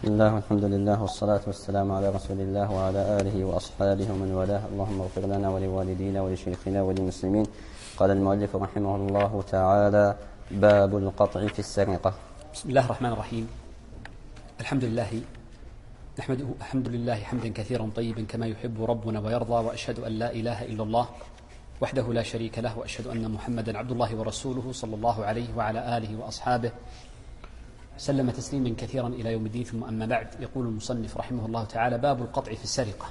بسم الله والحمد لله والصلاة والسلام على رسول الله وعلى آله وأصحابه ومن والاه. اللهم اغفر لنا ولوالدينا ولشيخنا وللمسلمين. قال المؤلف رحمه الله تعالى: باب القطع في السرقة. بسم الله الرحمن الرحيم. الحمد لله نحمده حمدا كثيرا طيبا كما يحب ربنا ويرضى، وأشهد أن لا إله إلا الله وحده لا شريك له، وأشهد أن محمدا عبد الله ورسوله صلى الله عليه وعلى آله وأصحابه سلم تسليما كثيرا إلى يوم الدين. ثم أما بعد، يقول المصنف رحمه الله تعالى: باب القطع في السرقة.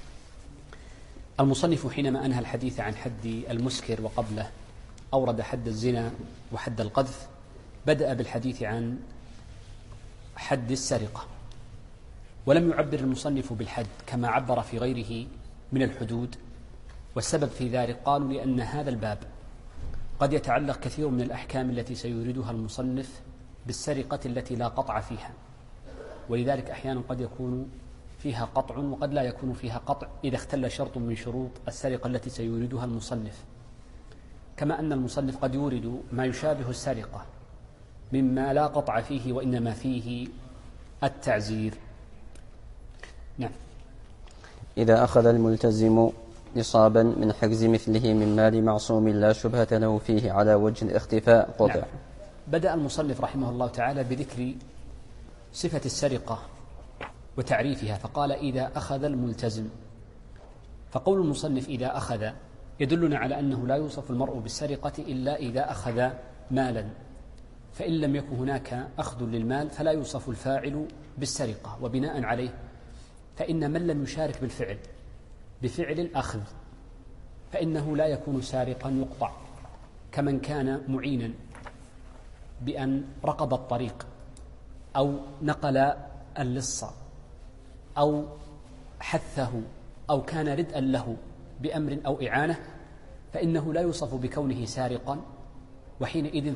المصنف حينما أنهى الحديث عن حد المسكر وقبله أورد حد الزنا وحد القذف، بدأ بالحديث عن حد السرقة، ولم يعبر المصنف بالحد كما عبر في غيره من الحدود. والسبب في ذلك قالوا لأن هذا الباب قد يتعلق كثير من الأحكام التي سيوردها المصنف بالسرقة التي لا قطع فيها، ولذلك أحيانا قد يكون فيها قطع وقد لا يكون فيها قطع إذا اختل شرط من شروط السرقة التي سيوردها المصنف، كما أن المصنف قد يورد ما يشابه السرقة مما لا قطع فيه وإنما فيه التعزير. نعم. إذا أخذ الملتزم نصابا من حجز مثله من مال معصوم لا شبهة له فيه على وجه الاختفاء قطع. نعم. بدأ المصنف رحمه الله تعالى بذكر صفة السرقة وتعريفها، فقال: إذا أخذ الملتزم. فقول المصنف إذا أخذ يدلنا على أنه لا يوصف المرء بالسرقة إلا إذا أخذ مالا، فإن لم يكن هناك أخذ للمال فلا يوصف الفاعل بالسرقة. وبناء عليه فإن من لم يشارك بالفعل بفعل الأخذ فإنه لا يكون سارقا يقطع، كمن كان معينا بأن رقب الطريق أو نقل اللص أو حثه أو كان ردءا له بأمر أو إعانة، فإنه لا يوصف بكونه سارقا، وحينئذ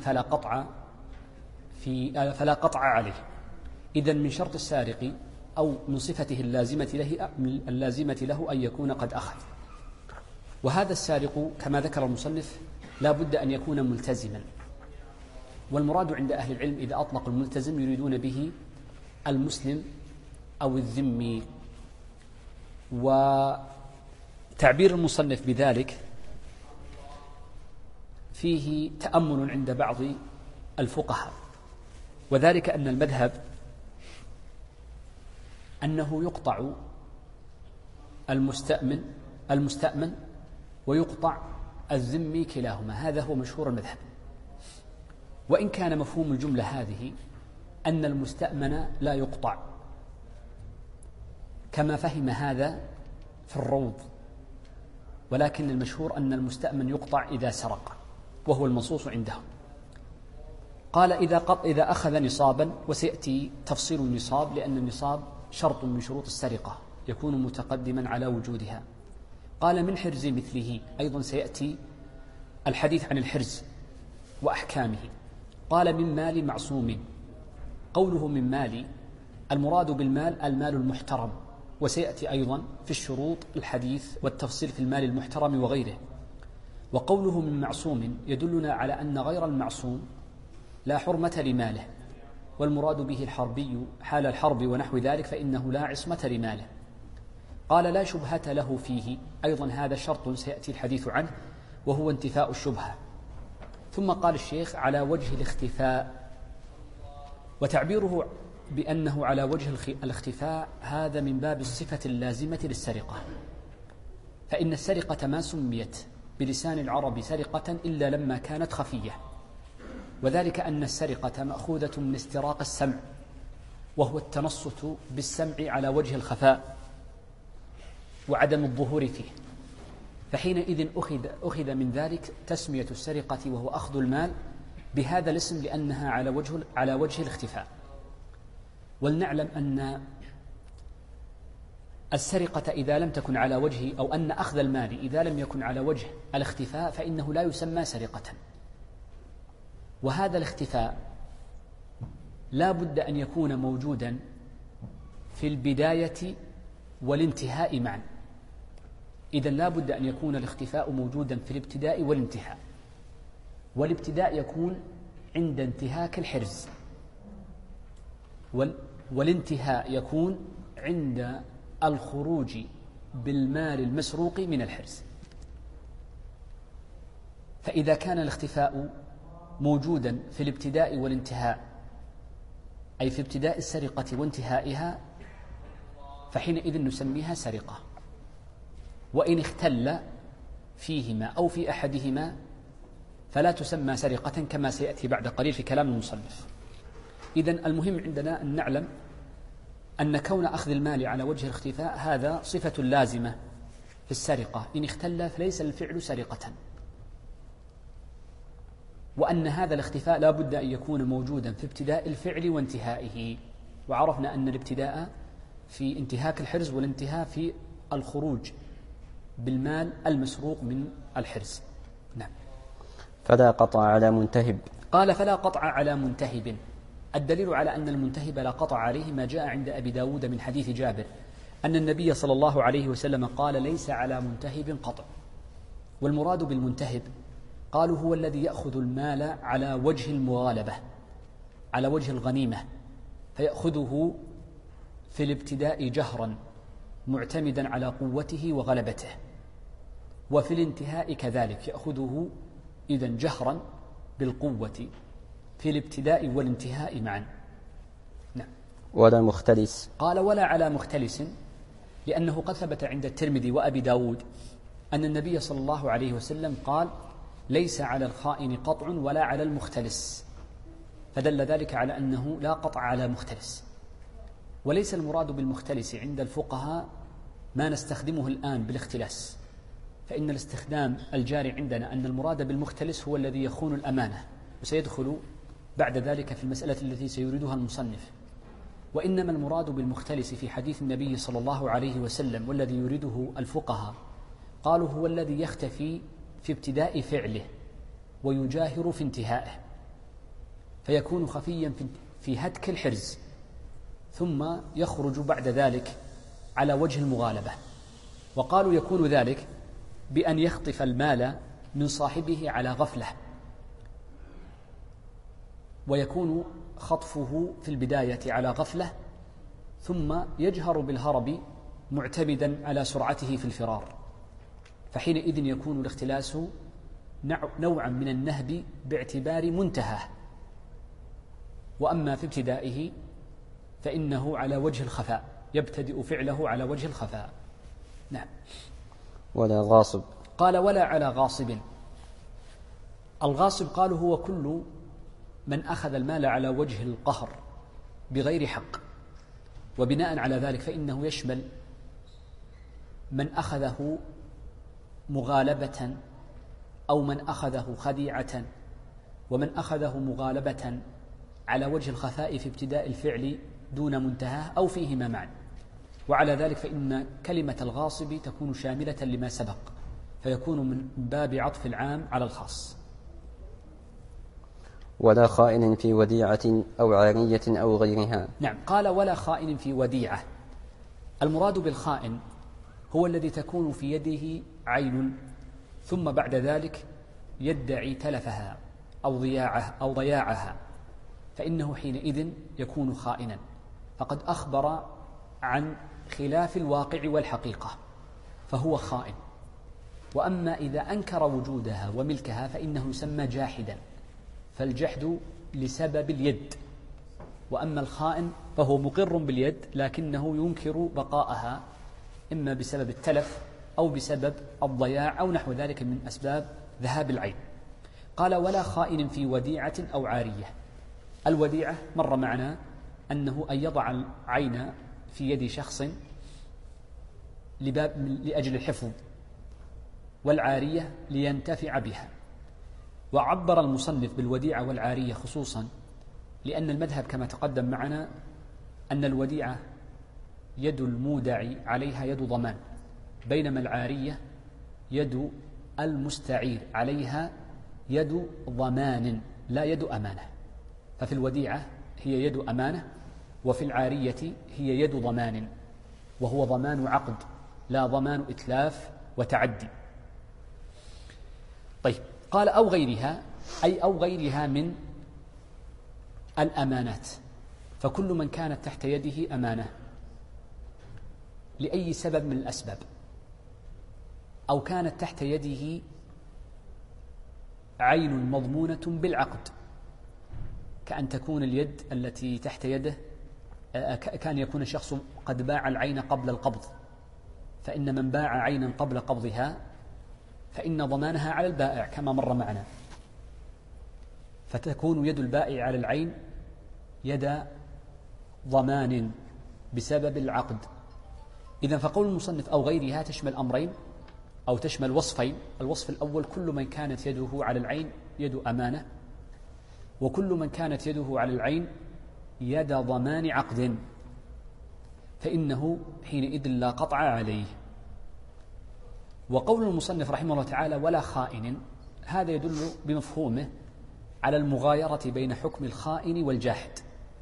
فلا قطع عليه. إذن من شرط السارق أو من صفته اللازمة له أن يكون قد أخذ. وهذا السارق كما ذكر المصنف لا بد أن يكون ملتزما، والمراد عند أهل العلم إذا أطلق الملتزم يريدون به المسلم أو الذمي. وتعبير المصنف بذلك فيه تأمل عند بعض الفقهاء، وذلك أن المذهب أنه يقطع المستأمن ويقطع الذمي كلاهما، هذا هو مشهور المذهب. وإن كان مفهوم الجملة هذه أن المستأمن لا يقطع، كما فهم هذا في الروض، ولكن المشهور أن المستأمن يقطع إذا سرق، وهو المنصوص عندهم. قال إذا أخذ نصابا، وسيأتي تفصيل النصاب لأن النصاب شرط من شروط السرقة يكون متقدما على وجودها. قال من حرز مثله، أيضا سيأتي الحديث عن الحرز وأحكامه. قال من مال معصوم. قوله من مال المراد بالمال المال المحترم، وسيأتي أيضا في الشروط الحديث والتفصيل في المال المحترم وغيره. وقوله من معصوم يدلنا على أن غير المعصوم لا حرمة لماله، والمراد به الحربي حال الحرب ونحو ذلك، فإنه لا عصمة لماله. قال لا شبهة له فيه، أيضا هذا شرط سيأتي الحديث عنه وهو انتفاء الشبهة. ثم قال الشيخ على وجه الاختفاء، وتعبيره بأنه على وجه الاختفاء هذا من باب الصفة اللازمة للسرقة، فإن السرقة ما سميت بلسان العرب سرقة إلا لما كانت خفية، وذلك أن السرقة مأخوذة من استراق السمع، وهو التنصت بالسمع على وجه الخفاء وعدم الظهور فيه، فحينئذ أخذ من ذلك تسمية السرقة وهو أخذ المال بهذا الاسم لأنها على وجه الاختفاء. ولنعلم أن السرقة إذا لم تكن على وجه، أو أن أخذ المال إذا لم يكن على وجه الاختفاء فإنه لا يسمى سرقة. وهذا الاختفاء لا بد أن يكون موجودا في البداية والانتهاء معا. إذن لا بد أن يكون الاختفاء موجودا في الابتداء والانتهاء، والابتداء يكون عند انتهاك الحرز، والانتهاء يكون عند الخروج بالمال المسروق من الحرز. فإذا كان الاختفاء موجودا في الابتداء والانتهاء، أي في ابتداء السرقة وانتهائها، فحينئذ نسميها سرقة. وإن اختل فيهما أو في أحدهما فلا تسمى سرقة، كما سيأتي بعد قليل في كلام المصنف. إذن المهم عندنا أن نعلم أن كون أخذ المال على وجه الاختفاء هذا صفة لازمة في السرقة، إن اختل فليس الفعل سرقة، وأن هذا الاختفاء لا بد أن يكون موجودا في ابتداء الفعل وانتهائه. وعرفنا أن الابتداء في انتهاك الحرز والانتهاء في الخروج بالمال المسروق من الحرز. نعم. فلا قطع على منتهب. قال فلا قطع على منتهب. الدليل على أن المنتهب لا قطع عليه ما جاء عند أبي داود من حديث جابر أن النبي صلى الله عليه وسلم قال ليس على منتهب قطع. والمراد بالمنتهب قالوا هو الذي يأخذ المال على وجه المغالبة، على وجه الغنيمة، فيأخذه في الابتداء جهرا معتمدا على قوته وغلبته، وفي الانتهاء كذلك يأخذه إذن جهرا بالقوة في الابتداء والانتهاء معا. نعم. ولا مختلس. قال ولا على مختلس، لأنه قد ثبت عند الترمذي وأبي داود أن النبي صلى الله عليه وسلم قال ليس على الخائن قطع ولا على المختلس، فدل ذلك على أنه لا قطع على مختلس. وليس المراد بالمختلس عند الفقهاء ما نستخدمه الآن بالاختلاس، فإن الاستخدام الجاري عندنا أن المراد بالمختلس هو الذي يخون الأمانة، وسيدخل بعد ذلك في المسألة التي سيريدها المصنف. وإنما المراد بالمختلس في حديث النبي صلى الله عليه وسلم والذي يريده الفقهاء قالوا هو الذي يختفي في ابتداء فعله ويجاهر في انتهائه، فيكون خفيا في هتك الحرز، ثم يخرج بعد ذلك على وجه المغالبة. وقالوا يكون ذلك بأن يخطف المال من صاحبه على غفلة، ويكون خطفه في البداية على غفلة، ثم يجهر بالهرب معتمدا على سرعته في الفرار، فحينئذ يكون الاختلاس نوعا من النهب باعتبار منتهى. وأما في ابتدائه فإنه على وجه الخفاء، يبتدئ فعله على وجه الخفاء. نعم. ولا غاصب. قال ولا على غاصب. الغاصب قالوا هو كل من أخذ المال على وجه القهر بغير حق، وبناء على ذلك فإنه يشمل من أخذه مغالبة، أو من أخذه خديعة، ومن أخذه مغالبة على وجه الخفاء في ابتداء الفعل دون منتهاه، أو فيهما معا. وعلى ذلك فإن كلمة الغاصب تكون شاملة لما سبق، فيكون من باب عطف العام على الخاص. ولا خائن في وديعة أو عارية أو غيرها. نعم. قال ولا خائن في وديعة. المراد بالخائن هو الذي تكون في يده عين ثم بعد ذلك يدعي تلفها أو ضياعها، فإنه حينئذ يكون خائنا، فقد أخبر عن خلاف الواقع والحقيقة، فهو خائن. وأما إذا أنكر وجودها وملكها فإنه يسمى جاحدا، فالجحد لسبب اليد. وأما الخائن فهو مقر باليد لكنه ينكر بقاءها، إما بسبب التلف أو بسبب الضياع أو نحو ذلك من أسباب ذهاب العين. قال ولا خائن في وديعة أو عارية. الوديعة مر معنا أنه أن يضع العين في يد شخص لأجل الحفظ، والعارية لينتفع بها. وعبر المصنف بالوديعة والعارية خصوصا لأن المذهب كما تقدم معنا أن الوديعة يد المودع عليها يد ضمان، بينما العارية يد المستعير عليها يد ضمان لا يد أمانة. ففي الوديعة هي يد أمانة، وفي العارية هي يد ضمان، وهو ضمان عقد لا ضمان إتلاف وتعدي. طيب. قال أو غيرها، أي أو غيرها من الأمانات. فكل من كانت تحت يده أمانة لأي سبب من الأسباب، أو كانت تحت يده عين مضمونة بالعقد، كأن تكون اليد التي تحت يده كان يكون الشخص قد باع العين قبل القبض، فإن من باع عينا قبل قبضها فإن ضمانها على البائع كما مر معنا، فتكون يد البائع على العين يد ضمان بسبب العقد. إذن فقول المصنف أو غيرها تشمل أمرين أو تشمل وصفين. الوصف الأول كل من كانت يده على العين يد أمانة، وكل من كانت يده على العين يد ضمان عقد، فإنه حينئذ لا قطع عليه. وقول المصنف رحمه الله تعالى ولا خائن، هذا يدل بمفهومه على المغايرة بين حكم الخائن والجاحد،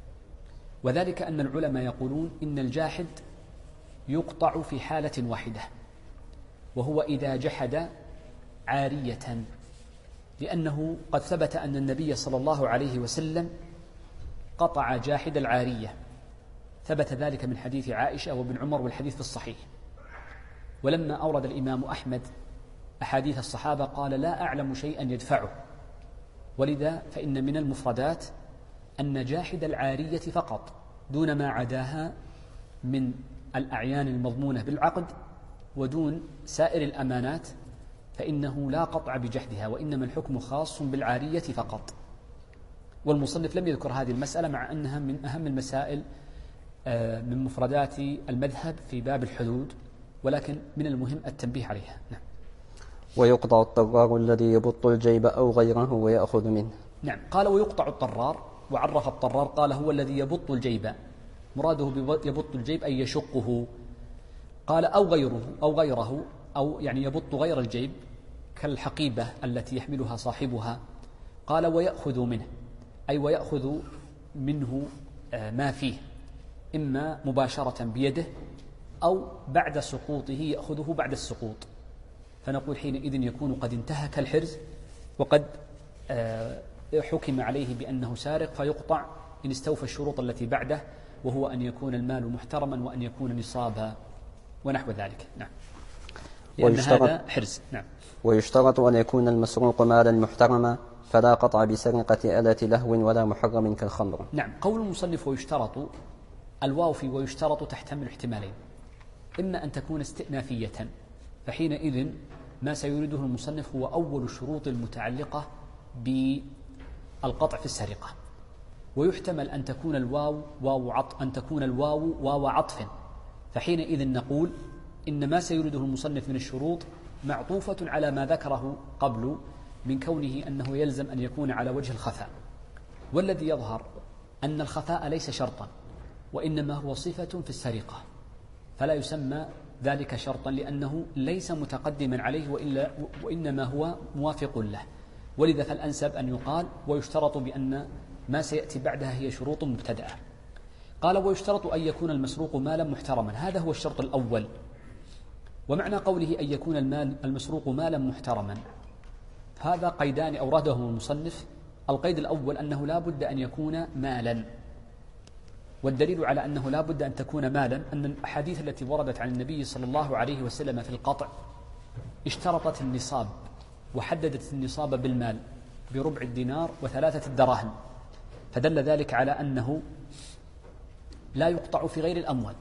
وذلك أن العلماء يقولون إن الجاحد يقطع في حالة واحدة، وهو إذا جحد عارية، لأنه قد ثبت أن النبي صلى الله عليه وسلم قطع جاحد العارية، ثبت ذلك من حديث عائشة وابن عمر والحديث في الصحيح. ولما أورد الإمام أحمد أحاديث الصحابة قال لا أعلم شيئا يدفعه، ولذا فإن من المفردات أن جاحد العارية فقط دون ما عداها من الأعيان المضمونة بالعقد ودون سائر الأمانات فإنه لا قطع بجحدها، وإنما الحكم خاص بالعارية فقط. والمصنف لم يذكر هذه المسألة مع أنها من أهم المسائل من مفردات المذهب في باب الحدود، ولكن من المهم التنبيه عليها. نعم. ويقطع الطرار الذي يبط الجيب أو غيره ويأخذ منه. نعم. قال ويقطع الطرار، وعرف الطرار قال هو الذي يبط الجيب، مراده يبط الجيب أي يشقه. قال أو غيره أو يعني يبط غير الجيب كالحقيبة التي يحملها صاحبها. قال ويأخذ منه أي ويأخذ منه ما فيه، إما مباشرة بيده أو بعد سقوطه يأخذه بعد السقوط، فنقول حينئذ يكون قد انتهك الحرز وقد حكم عليه بأنه سارق، فيقطع إن استوفى الشروط التي بعده، وهو أن يكون المال محترما وأن يكون نصابا ونحو ذلك. نعم. لأن هذا حرز. نعم. ويشترط أن يكون المسروق مالا محترما، فلا قطع بسرقة آلة لهو ولا محرم كالخمر. نعم. قول المصنف ويشترط، الواو في ويشترط تحتمل احتمالين، إما أن تكون استئنافية، فحينئذ ما سيريده المصنف هو أول الشروط المتعلقة بالقطع في السرقة، ويحتمل أن تكون الواو واو عطف، فحينئذ نقول إن ما سيريده المصنف من الشروط معطوفة على ما ذكره قبل من كونه أنه يلزم أن يكون على وجه الخفاء، والذي يظهر أن الخفاء ليس شرطا وإنما هو صفة في السرقة، فلا يسمى ذلك شرطا لأنه ليس متقدما عليه وإنما هو موافق له، ولذا فالأنسب أن يقال ويشترط بأن ما سيأتي بعدها هي شروط مبتدأة. قال ويشترط أن يكون المسروق مالا محترما، هذا هو الشرط الأول. ومعنى قوله أن يكون المسروق مالا محترما هذا قيدان أوردهم المصنف. القيد الأول أنه لا بد أن يكون مالا، والدليل على أنه لا بد أن تكون مالا أن الأحاديث التي وردت عن النبي صلى الله عليه وسلم في القطع اشترطت النصاب وحددت النصاب بالمال بربع الدينار و3 الدراهم، فدل ذلك على أنه لا يقطع في غير الأموال.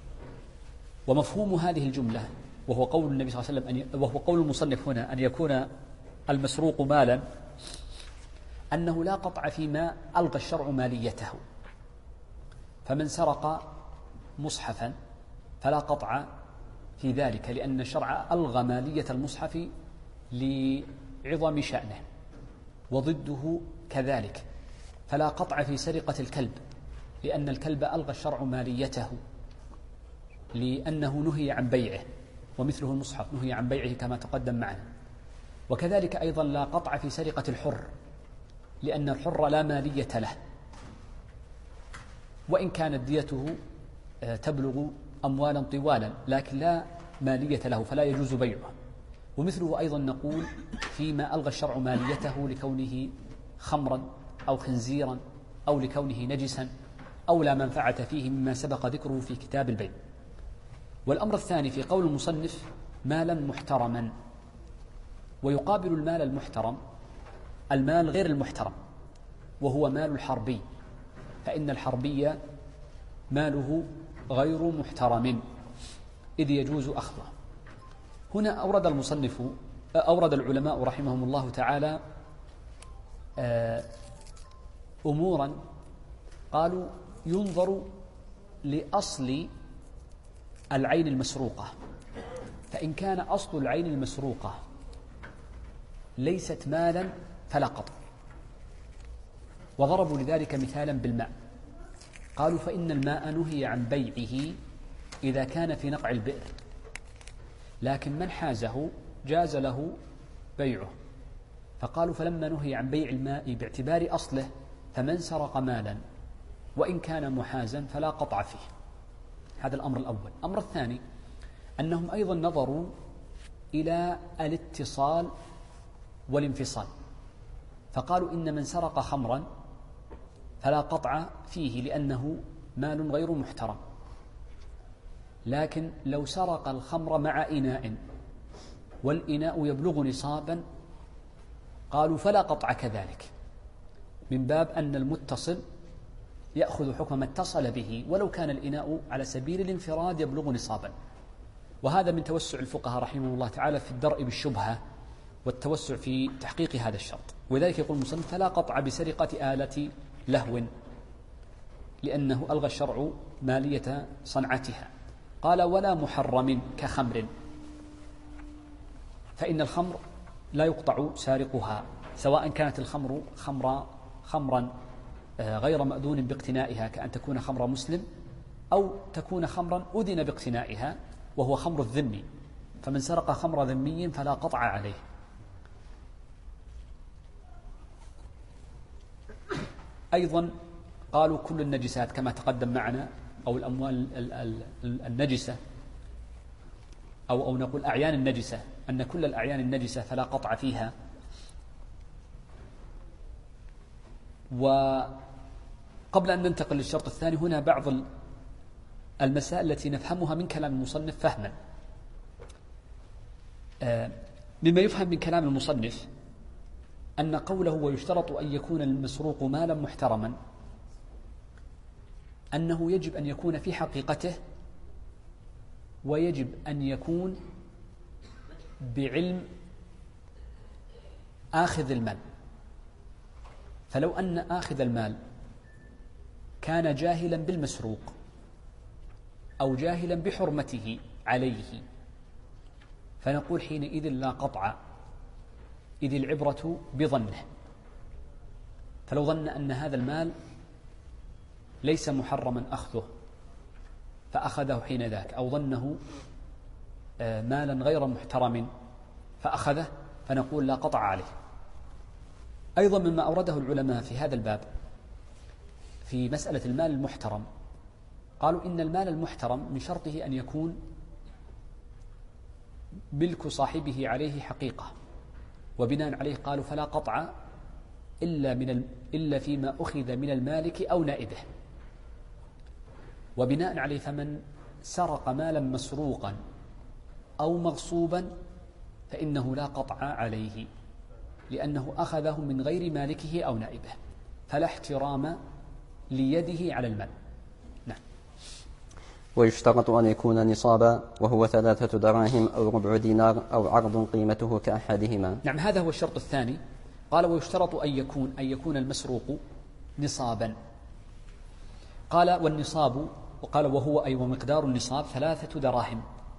ومفهوم هذه الجملة وهو قول النبي صلى الله عليه وسلم وهو قول المصنف هنا أن يكون المسروق مالا، أنه لا قطع فيما ألغى الشرع ماليته، فمن سرق مصحفا فلا قطع في ذلك لأن الشرع ألغى مالية المصحف لعظم شأنه، وضده كذلك فلا قطع في سرقة الكلب لأن الكلب ألغى الشرع ماليته لأنه نهي عن بيعه، ومثله المصحف نهي عن بيعه كما تقدم معنا. وكذلك أيضا لا قطع في سرقة الحر لأن الحر لا مالية له، وإن كانت ديته تبلغ أموالا طوالا لكن لا مالية له فلا يجوز بيعه. ومثله أيضا نقول فيما ألغى الشرع ماليته لكونه خمرا أو خنزيرا أو لكونه نجسا أو لا منفعة فيه مما سبق ذكره في كتاب البيع. والأمر الثاني في قول المصنف مالا محترما، ويقابل المال المحترم المال غير المحترم وهو مال الحربي، فإن الحربي ماله غير محترم إذ يجوز أخذه. هنا أورد العلماء رحمهم الله تعالى أمورا، قالوا ينظر لأصل العين المسروقة، فإن كان أصل العين المسروقة ليست مالا فلا قطع، وضربوا لذلك مثالا بالماء، قالوا فإن الماء نهي عن بيعه إذا كان في نقع البئر، لكن من حازه جاز له بيعه، فقالوا فلما نهي عن بيع الماء باعتبار أصله فمن سرق مالا وإن كان محازا فلا قطع فيه. هذا الأمر الأول. الأمر الثاني أنهم أيضا نظروا إلى الاتصال والانفصال، فقالوا إن من سرق خمرا فلا قطع فيه لأنه مال غير محترم، لكن لو سرق الخمر مع إناء والإناء يبلغ نصابا قالوا فلا قطع كذلك، من باب أن المتصل يأخذ حكم ما اتصل به ولو كان الإناء على سبيل الانفراد يبلغ نصابا. وهذا من توسع الفقهاء رحمه الله تعالى في الدرء بالشبهة والتوسع في تحقيق هذا الشرط، ولذلك يقول المصنف فلا قطع بسرقة آلة لهو لأنه ألغى الشرع مالية صنعتها. قال ولا محرم كخمر، فإن الخمر لا يقطع سارقها، سواء كانت الخمر خمرا غير مأذون باقتنائها كأن تكون خمر مسلم، أو تكون خمرا أذن باقتنائها وهو خمر الذمي، فمن سرق خمر ذمي فلا قطع عليه. أيضا قالوا كل النجسات كما تقدم معنا، أو الأموال النجسة، أو نقول أعيان النجسة، أن كل الأعيان النجسة فلا قطع فيها. وقبل أن ننتقل للشرط الثاني، هنا بعض المسائل التي نفهمها من كلام المصنف فهما. مما يفهم من كلام المصنف أن قوله ويشترط أن يكون المسروق مالا محترما أنه يجب أن يكون في حقيقته، ويجب أن يكون بعلم آخذ المال. فلو أن آخذ المال كان جاهلا بالمسروق أو جاهلا بحرمته عليه فنقول حينئذ لا قطع، إذ العبرة بظنه. فلو ظن أن هذا المال ليس محرما أخذه فأخذه حين ذاك، أو ظنه مالا غير محترم فأخذه، فنقول لا قطع عليه. أيضا مما أورده العلماء في هذا الباب في مسألة المال المحترم، قالوا إن المال المحترم من شرطه أن يكون ملك صاحبه عليه حقيقة، وبناء عليه قالوا فلا قطع إلا فيما أخذ من المالك أو نائبه. وبناء عليه فمن سرق مالا مسروقا أو مغصوبا فإنه لا قطع عليه، لأنه أخذه من غير مالكه أو نائبه، فلا احترام ليده على المال. نعم. ويشترط أن يكون نصابا وهو 3 دراهم أو ربع دينار أو عرض قيمته كأحدهما. نعم، هذا هو الشرط الثاني. قال ويشترط أن يكون المسروق نصابا. قال والنصاب، وقال وهو أي ومقدار النصاب 3 دراهم،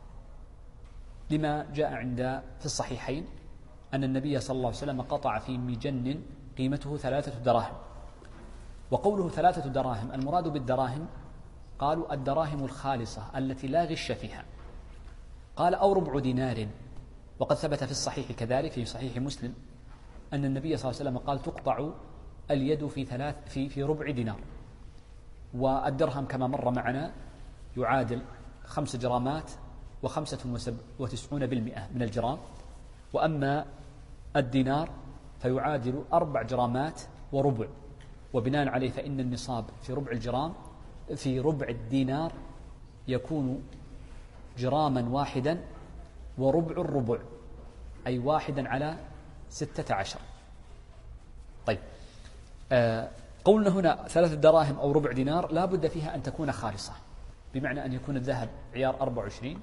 لما جاء في الصحيحين أن النبي صلى الله عليه وسلم قطع في مجن قيمته 3 دراهم. وقوله 3 دراهم المراد بالدراهم قالوا الدراهم الخالصة التي لا غش فيها. قال أو ربع دينار، وقد ثبت في الصحيح كذلك في صحيح مسلم أن النبي صلى الله عليه وسلم قال تقطع اليد في ربع دينار. والدرهم كما مر معنا يعادل 5 جرامات و95% من الجرام، وأما الدينار فيعادل 4 جرامات وربع. وبناء عليه فإن النصاب في ربع الجرام في ربع الدينار يكون جراما واحدا وربع الربع، أي 1/16. طيب، قولنا هنا 3 دراهم أو ربع دينار لا بد فيها أن تكون خالصة، بمعنى أن يكون الذهب عيار 24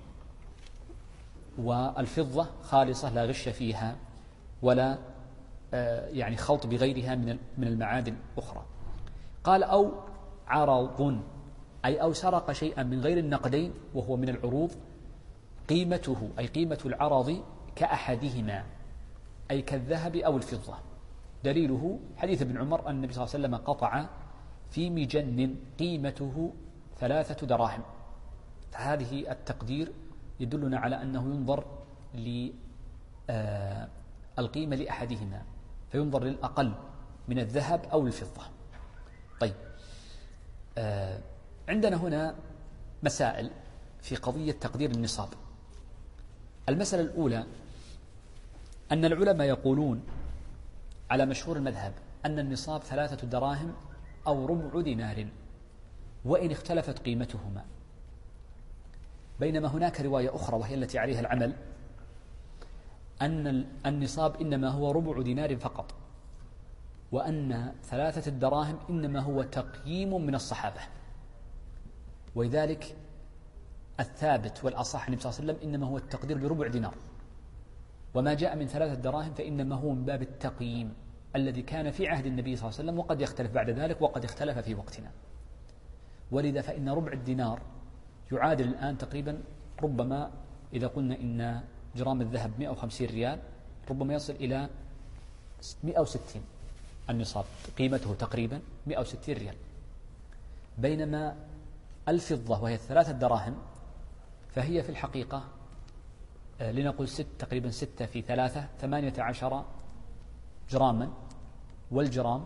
والفضة خالصة لا غش فيها ولا يعني خلط بغيرها من المعادن الأخرى. قال أو عرض، أي أو سرق شيئا من غير النقدين وهو من العروض، قيمته أي قيمة العرض كأحدهما، أي كالذهب أو الفضة. دليله حديث ابن عمر أن النبي صلى الله عليه وسلم قطع في مجن قيمته 3 دراهم. فهذه التقدير يدلنا على أنه ينظر للقيمة لأحدهما، فينظر للأقل من الذهب أو الفضة. طيب، عندنا هنا مسائل في قضية تقدير النصاب. المسألة الأولى أن العلماء يقولون على مشهور المذهب أن النصاب 3 دراهم أو ربع دينار وإن اختلفت قيمتهما، بينما هناك رواية أخرى وهي التي عليها العمل أن النصاب إنما هو ربع دينار فقط، وأن 3 دراهم إنما هو تقييم من الصحابة، ولذلك الثابت والأصح النبي صلى الله عليه وسلم إنما هو التقدير بربع دينار، وما جاء من 3 دراهم فإنما هو من باب التقييم الذي كان في عهد النبي صلى الله عليه وسلم، وقد يختلف بعد ذلك وقد اختلف في وقتنا. ولذا فإن ربع الدينار يعادل الآن تقريبا، ربما إذا قلنا إن جرام الذهب 150 ريال ربما يصل إلى 160 النصاب، قيمته تقريبا 160 ريال. بينما الفضة وهي 3 دراهم فهي في الحقيقة لنقول تقريبا 6 في 3 18 جراما، والجرام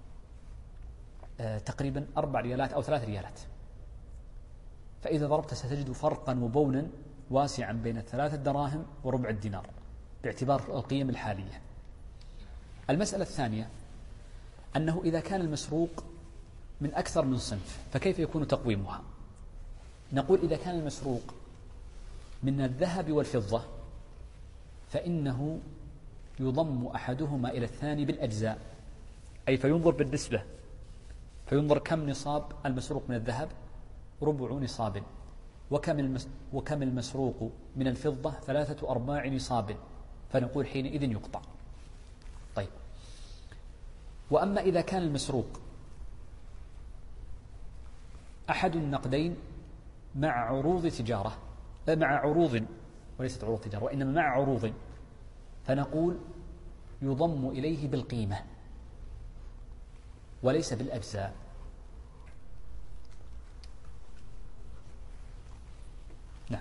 تقريبا 4 ريالات أو 3 ريالات. فإذا ضربت ستجد فرقا وبونا واسعا بين 3 دراهم وربع الدينار باعتبار القيم الحالية. المسألة الثانية أنه إذا كان المسروق من أكثر من صنف فكيف يكون تقويمها؟ نقول إذا كان المسروق من الذهب والفضة فإنه يضم أحدهما إلى الثاني بالأجزاء، أي فينظر بالنسبة، فينظر كم نصاب المسروق من الذهب، ربع نصاب، وكم المسروق من الفضة 3/4 نصاب، فنقول حينئذ يقطع. طيب، وأما إذا كان المسروق أحد النقدين مع عروض تجارة، مع عروض وليست عروض تجارة وإنما مع عروض، فنقول يضم إليه بالقيمة وليس بالأجزاء. نعم.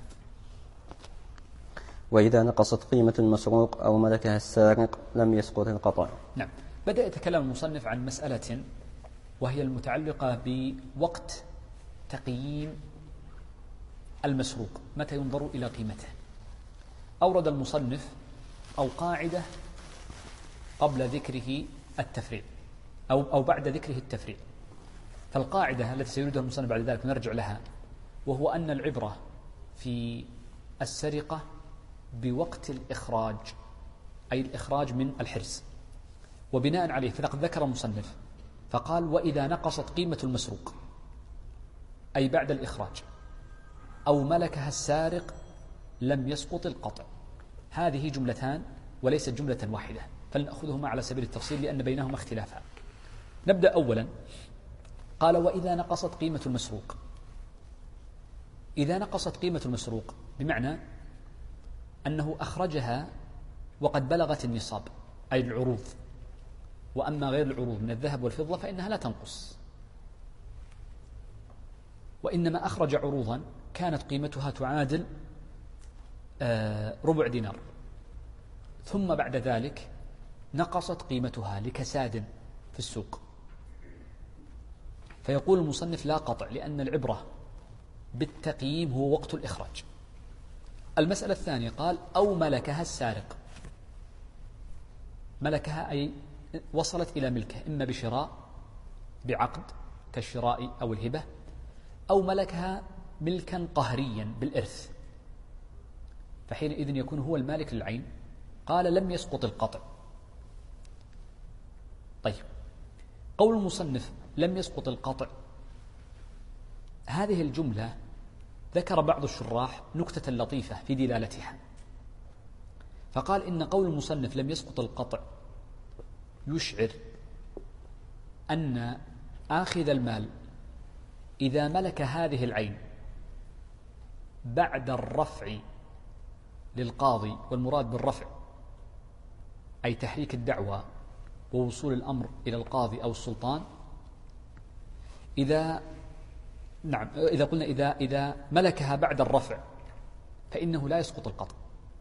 وإذا نقصت قيمة المسروق أو ملكها السارق لم يسقط القطع. نعم. بدأ يتكلم المصنف عن مسألة وهي المتعلقة بوقت تقييم المسروق، متى ينظر إلى قيمته. أورد المصنف أو قاعدة قبل ذكره التفريع أو بعد ذكره التفريع. فالقاعدة التي سيريدها المصنف بعد ذلك نرجع لها، وهو أن العبرة في السرقة بوقت الإخراج، أي الإخراج من الحرز. وبناء عليه فلقد ذكر المصنف فقال وإذا نقصت قيمة المسروق أي بعد الإخراج أو ملكها السارق لم يسقط القطع. هذه جملتان وليست جملة واحدة، فلنأخذهما على سبيل التفصيل لأن بينهما اختلافا. نبدأ أولا. قال وإذا نقصت قيمة المسروق. إذا نقصت قيمة المسروق بمعنى أنه أخرجها وقد بلغت النصاب أي العروض، وأما غير العروض من الذهب والفضة فإنها لا تنقص، وإنما أخرج عروضا كانت قيمتها تعادل ربع دينار، ثم بعد ذلك نقصت قيمتها لكساد في السوق، فيقول المصنف لا قطع، لأن العبرة بالتقييم هو وقت الإخراج. المسألة الثانية قال أو ملكها السارق. ملكها أي وصلت إلى ملكه، إما بشراء بعقد كالشراء أو الهبة، أو ملكها ملكا قهريا بالإرث، فحينئذ يكون هو المالك للعين. قال لم يسقط القطع. طيب، قول المصنف لم يسقط القطع، هذه الجملة ذكر بعض الشراح نكتة لطيفة في دلالتها، فقال إن قول المصنف لم يسقط القطع يشعر أن آخذ المال إذا ملك هذه العين بعد الرفع للقاضي، والمراد بالرفع أي تحريك الدعوى ووصول الأمر إلى القاضي أو السلطان، إذا قلنا إذا ملكها بعد الرفع فإنه لا يسقط القطع،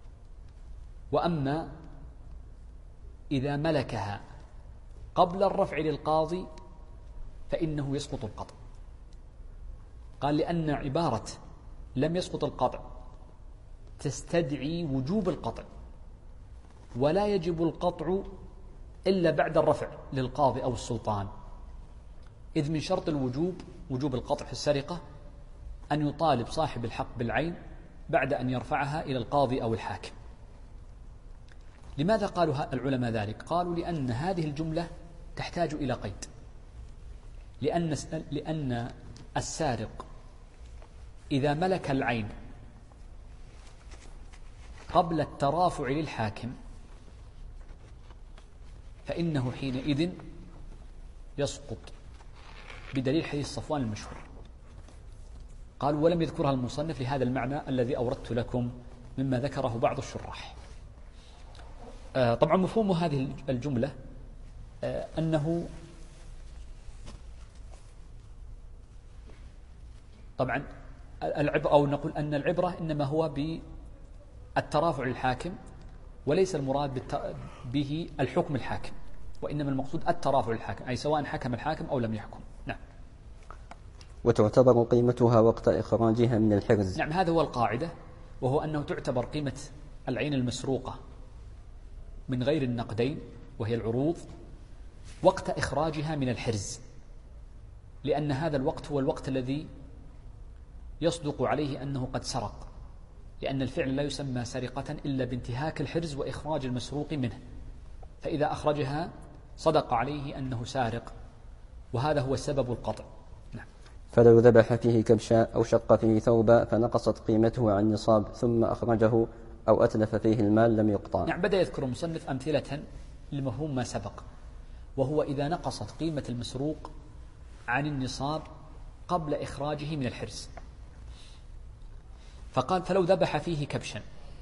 وأما إذا ملكها قبل الرفع للقاضي فإنه يسقط القطع. قال لأن عبارة لم يسقط القطع تستدعي وجوب القطع، ولا يجب القطع إلا بعد الرفع للقاضي أو السلطان، إذ من شرط وجوب القطع في السرقة أن يطالب صاحب الحق بالعين بعد أن يرفعها إلى القاضي أو الحاكم. لماذا قالوا العلماء ذلك؟ قالوا لأن هذه الجملة تحتاج إلى قيد، لأن السارق إذا ملك العين قبل الترافع للحاكم فإنه حينئذ يسقط، بدليل حديث صفوان المشهور. قال ولم يذكرها المصنف لهذا المعنى الذي أوردت لكم مما ذكره بعض الشراح. طبعا مفهوم هذه الجملة أنه طبعا أو نقول أن العبرة إنما هو بالترافع للحاكم، وليس المراد به الحكم الحاكم، وإنما المقصود الترافع للحاكم، أي سواء حكم الحاكم أو لم يحكم. نعم. وتعتبر قيمتها وقت إخراجها من الحرز. نعم، هذا هو القاعدة، وهو أنه تعتبر قيمة العين المسروقة من غير النقدين وهي العروض وقت إخراجها من الحرز، لأن هذا الوقت هو الوقت الذي يصدق عليه أنه قد سرق، لأن الفعل لا يسمى سرقة إلا بانتهاك الحرز وإخراج المسروق منه، فإذا أخرجها صدق عليه أنه سارق، وهذا هو سبب القطع. نعم. فلو ذبح فيه كبشا أو شق فيه ثوبا فنقصت قيمته عن نصاب ثم أخرجه أو أتلف فيه المال لم يقطع. نعم، بدأ يذكر المصنف أمثلة لمفهوم ما سبق، وهو إذا نقصت قيمة المسروق عن النصاب قبل إخراجه من الحرز. فقال فلو ذبح فيه كبشا،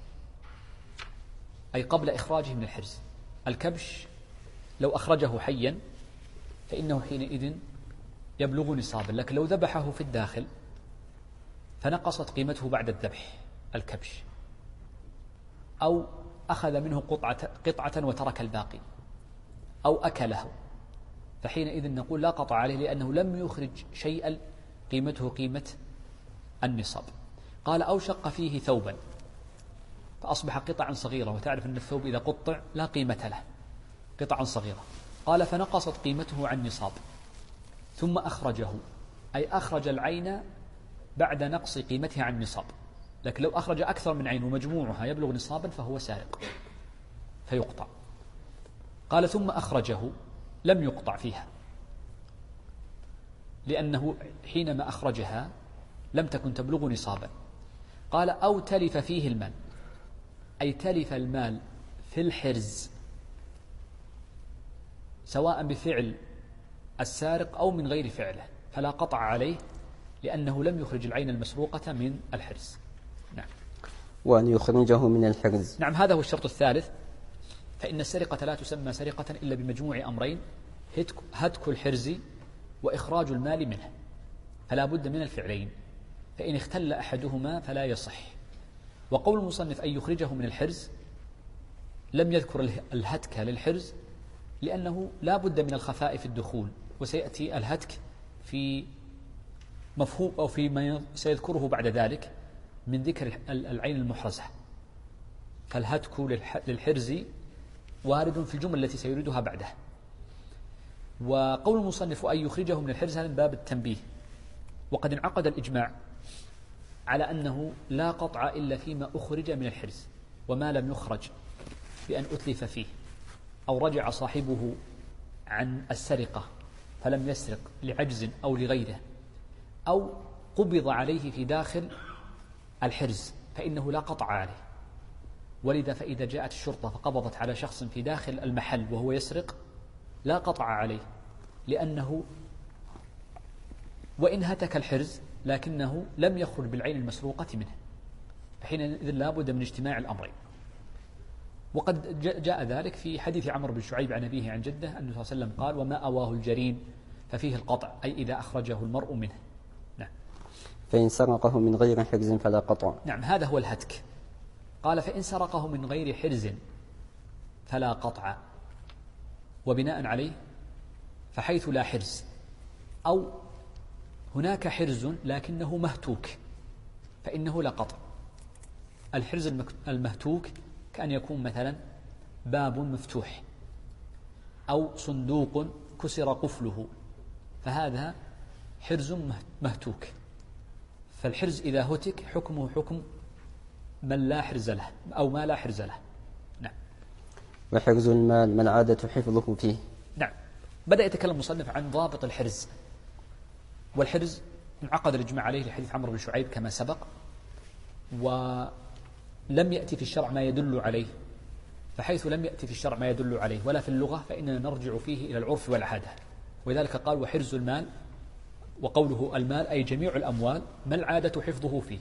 أي قبل إخراجه من الحرز. الكبش لو أخرجه حيا فإنه حينئذ يبلغ نصابا، لكن لو ذبحه في الداخل فنقصت قيمته بعد الذبح الكبش، أو أخذ منه قطعة وترك الباقي، أو أكله، فحينئذ نقول لا قطع عليه لأنه لم يخرج شيئا قيمته قيمة النصاب. قال أو شق فيه ثوبا فأصبح قطعا صغيرة، وتعرف أن الثوب إذا قطع لا قيمة له، قطعا صغيرة. قال فنقصت قيمته عن نصاب ثم أخرجه، أي أخرج العين بعد نقص قيمتها عن نصاب، لكن لو أخرج أكثر من عين ومجموعها يبلغ نصابا فهو سارق فيقطع. قال ثم أخرجه لم يقطع فيها، لأنه حينما أخرجها لم تكن تبلغ نصابا. قال أو تلف فيه المال، أي تلف المال في الحرز سواء بفعل السارق أو من غير فعله، فلا قطع عليه لأنه لم يخرج العين المسروقة من الحرز. نعم. وأن يخرجه من الحرز. نعم، هذا هو الشرط الثالث، فإن السرقة لا تسمى سرقة إلا بمجموع أمرين: هتك الحرز وإخراج المال منه، فلا بد من الفعلين، فإن اختل أحدهما فلا يصح. وقول المصنف أن يخرجه من الحرز لم يذكر الهتك للحرز لأنه لا بد من الخفاء في الدخول، وسيأتي الهتك في مفهوم أو فيما سيذكره بعد ذلك من ذكر العين المحرزة، فالهتك للحرز وارد في الجمل التي سيريدها بعده. وقول المصنف أن يخرجه من الحرز هذا من باب التنبيه، وقد انعقد الإجماع على أنه لا قطع إلا فيما أخرج من الحرز، وما لم يخرج بأن أتلف فيه أو رجع صاحبه عن السرقة فلم يسرق لعجز أو لغيره، أو قبض عليه في داخل الحرز فإنه لا قطع عليه. ولذا فإذا جاءت الشرطة فقبضت على شخص في داخل المحل وهو يسرق لا قطع عليه، لأنه وإن هتك الحرز لكنه لم يخرج بالعين المسروقة منه، فحينئذ لا بد من اجتماع الأمرين. وقد جاء ذلك في حديث عمرو بن شعيب عن أبيه عن جده أنه صلى الله عليه وسلم قال: وما أواه الجرين ففيه القطع، أي إذا أخرجه المرء منه. نعم. فإن سرقه من غير حرز فلا قطع. نعم، هذا هو الهتك. قال: فإن سرقه من غير حرز فلا قطع، وبناء عليه فحيث لا حرز أو هناك حرز لكنه مهتوك فإنه لا قطع. الحرز المهتوك كأن يكون مثلا باب مفتوح أو صندوق كسر قفله، فهذا حرز مهتوك. فالحرز إذا هتك حكمه حكم من لا حرز له أو ما لا حرز له. نعم. وحرز المال ما العادة حفظه فيه. نعم. بدأ يتكلم المصنف عن ضابط الحرز. والحرز انعقد الإجماع عليه لحديث عمرو بن شعيب كما سبق، ولم يأتي في الشرع ما يدل عليه، فحيث لم يأتي في الشرع ما يدل عليه ولا في اللغة فإننا نرجع فيه إلى العرف والعادة. ولذلك قال: وحرز المال، وقوله المال أي جميع الأموال، ما العادة حفظه فيه،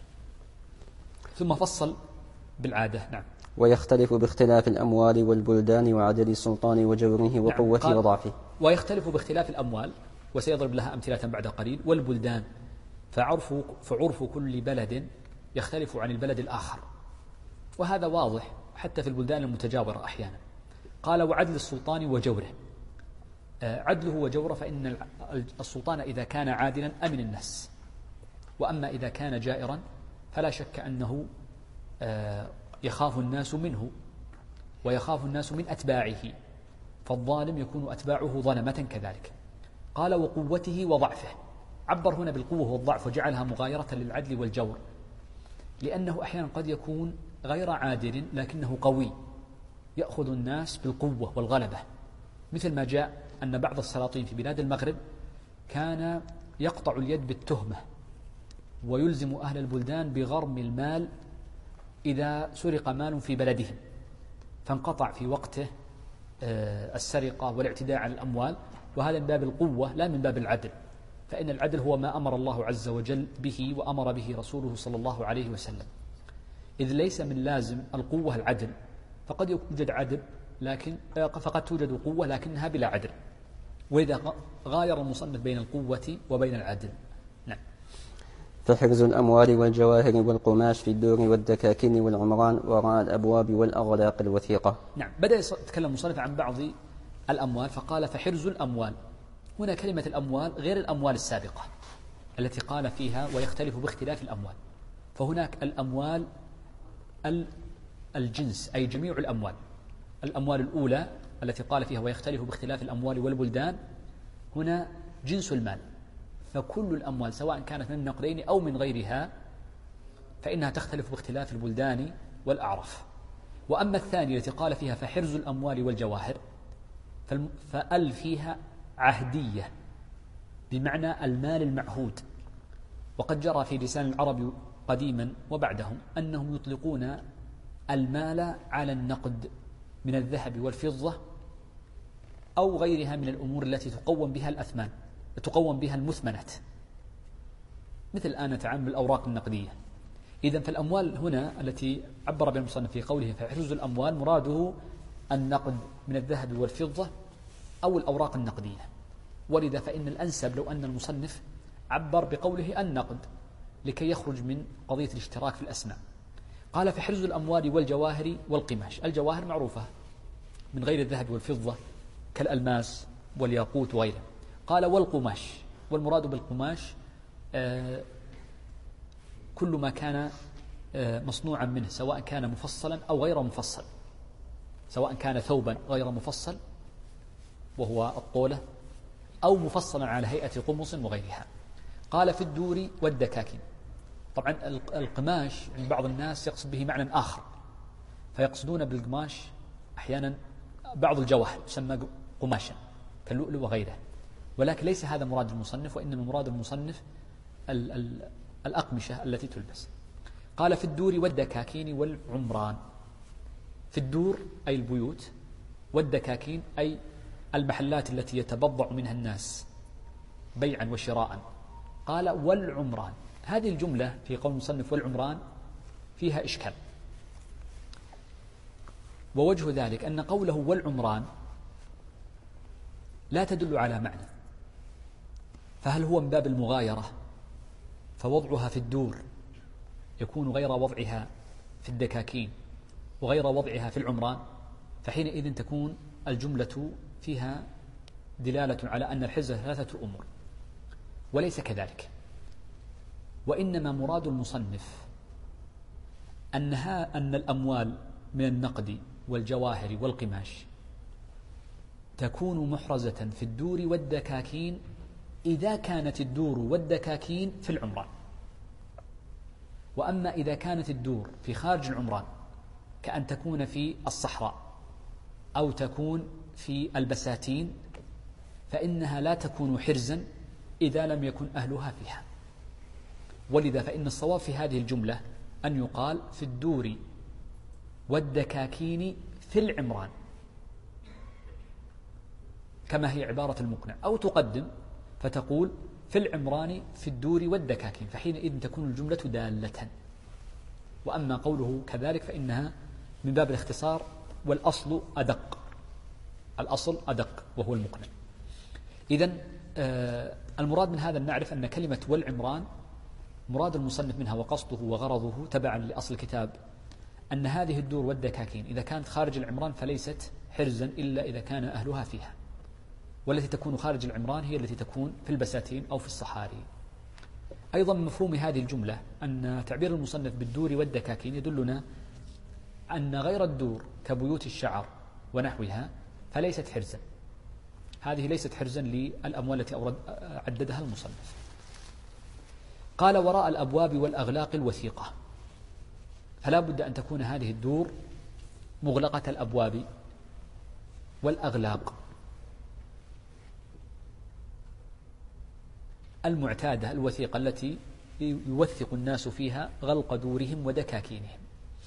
ثم فصل بالعادة. نعم. ويختلف باختلاف الأموال والبلدان وعدد السلطان وجوره وقوته. نعم. وضعفه. ويختلف باختلاف الأموال، وسيضرب لها أمثلة بعد قليل. والبلدان فعرف كل بلد يختلف عن البلد الآخر، وهذا واضح حتى في البلدان المتجاورة أحيانا. قال: وعدل السلطان وجوره. عدله وجوره، فإن السلطان إذا كان عادلا أمن الناس، وأما إذا كان جائرا فلا شك أنه يخاف الناس منه ويخاف الناس من أتباعه، فالظالم يكون أتباعه ظلمة كذلك. قال: وقوته وضعفه. عبر هنا بالقوة والضعف وجعلها مغايرة للعدل والجور، لأنه أحيانا قد يكون غير عادل لكنه قوي يأخذ الناس بالقوة والغلبة، مثل ما جاء أن بعض السلاطين في بلاد المغرب كان يقطع اليد بالتهمة ويلزم أهل البلدان بغرم المال إذا سرق مال في بلدهم، فانقطع في وقته السرقة والاعتداء على الأموال، وهذا من باب القوة لا من باب العدل، فإن العدل هو ما أمر الله عز وجل به وأمر به رسوله صلى الله عليه وسلم، إذ ليس من لازم القوة العدل، فقد يوجد عدل فقد توجد قوة لكنها بلا عدل، وإذا غاير المصنف بين القوة وبين العدل. نعم. فحرز الأموال والجواهر والقماش في الدور والدكاكين والعمران وراء الأبواب والأغلاق الوثيقة. نعم. بدأ يتكلم المصنف عن بعض الأموال، فقال: فحرز الأموال. هنا كلمة الأموال غير الأموال السابقة التي قال فيها ويختلف باختلاف الأموال، فهناك الأموال الجنس أي جميع الأموال. الأموال الأولى التي قال فيها ويختلف باختلاف الأموال والبلدان، هنا جنس المال، فكل الأموال سواء كانت من النقدين أو من غيرها فإنها تختلف باختلاف البلدان والأعراف. وأما الثانية التي قال فيها فحرز الأموال والجواهر، فأل فيها عهدية بمعنى المال المعهود، وقد جرى في لسان العرب قديما وبعدهم أنهم يطلقون المال على النقد من الذهب والفضة أو غيرها من الأمور التي تقوم بها الأثمان، تقوم بها المثمنات، مثل الآن نتعامل بالأوراق النقدية. إذن فالأموال هنا التي عبر بها المصنف في قوله فحرز الأموال مراده النقد من الذهب والفضة أو الأوراق النقدية، ولذا فإن الأنسب لو أن المصنف عبر بقوله النقد لكي يخرج من قضية الاشتراك في الأسماء. قال: فحرز الأموال والجواهر والقماش. الجواهر معروفة من غير الذهب والفضة كالألماس والياقوت وغيره. قال: والقماش، والمراد بالقماش كل ما كان مصنوعا منه سواء كان مفصلا أو غير مفصل، سواء كان ثوبا غير مفصل وهو الطولة أو مفصلا على هيئة قمص وغيرها. قال في الدور والدكاكين. طبعا القماش عند بعض الناس يقصد به معنى آخر، فيقصدون بالقماش أحيانا بعض الجواهر يسمى قماشا كاللؤلؤ وغيره، ولكن ليس هذا مراد المصنف، وإنما مراد المصنف الأقمشة التي تلبس. قال في الدور والدكاكين والعمران. في الدور أي البيوت، والدكاكين أي المحلات التي يتبضع منها الناس بيعا وشراء. قال والعمران. هذه الجملة في قول المصنف والعمران فيها إشكال، ووجه ذلك أن قوله والعمران لا تدل على معنى، فهل هو من باب المغايرة فوضعها في الدور يكون غير وضعها في الدكاكين وغير وضعها في العمران، فحينئذ تكون الجملة فيها دلالة على أن الحرزة 3 أمور، وليس كذلك. وإنما مراد المصنف أن الأموال من النقد والجواهر والقماش تكون محرزة في الدور والدكاكين إذا كانت الدور والدكاكين في العمران. وأما إذا كانت الدور في خارج العمران كأن تكون في الصحراء أو تكون في البساتين فإنها لا تكون حرزا إذا لم يكن أهلها فيها. ولذا فإن الصواب في هذه الجملة أن يقال في الدور والدكاكين في العمران كما هي عبارة المقنع، أو تقدم فتقول في العمران في الدور والدكاكين، فحينئذ تكون الجملة دالة. وأما قوله كذلك فإنها من باب الاختصار، والأصل أدق، الأصل أدق وهو المقنع. إذن المراد من هذا أن نعرف أن كلمة والعمران مراد المصنف منها وقصده وغرضه تبعا لأصل الكتاب أن هذه الدور والدكاكين إذا كانت خارج العمران فليست حرزا إلا إذا كان أهلها فيها، والتي تكون خارج العمران هي التي تكون في البساتين أو في الصحاري. أيضا من مفهوم هذه الجملة أن تعبير المصنف بالدور والدكاكين يدلنا أن غير الدور كبيوت الشعر ونحوها فليست حرزا، هذه ليست حرزا للأموال التي عددها المصنف. قال وراء الأبواب والأغلاق الوثيقة، فلا بد أن تكون هذه الدور مغلقة الأبواب والأغلاق المعتادة الوثيقة التي يوثق الناس فيها غلق دورهم ودكاكينهم.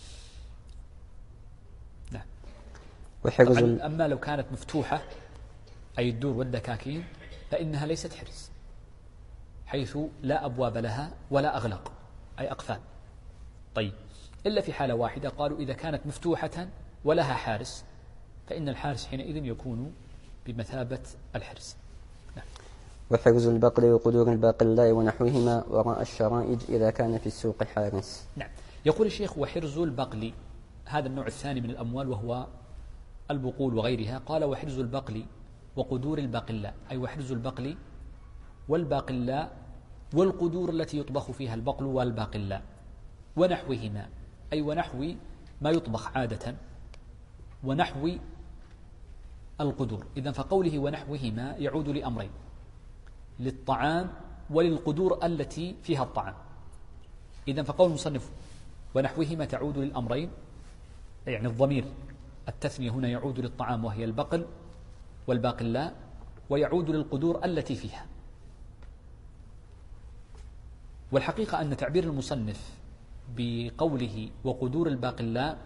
نعم. أما لو كانت مفتوحة أي الدور والدكاكين فإنها ليست حرز، حيث لا أبواب لها ولا أغلاق أي أقفال. طيب، إلا في حالة واحدة، قالوا إذا كانت مفتوحة ولها حارس فإن الحارس حينئذ يكون بمثابة الحرز. نعم. وحرز البقل وقدور الباقلاء ونحوهما وراء الشرائج إذا كان في السوق حارس. نعم. يقول الشيخ وحرز البقل، هذا النوع الثاني من الأموال وهو البقول وغيرها. قال وحرز البقل وقدور الباقلاء أي وحرز البقل والباقلاء والقدور التي يطبخ فيها البقل والباقلاء ونحوهما أي ونحو ما يطبخ عادة ونحو القدور. إذن فقوله ونحوهما يعود لأمرين، للطعام وللقدور التي فيها الطعام. إذن فقول المصنف ونحوهما تعود للأمرين، يعني الضمير التثنية هنا يعود للطعام وهي البقل والباقلاء، ويعود للقدور التي فيها. والحقيقة أن تعبير المصنف بقوله وقدور الباقلاء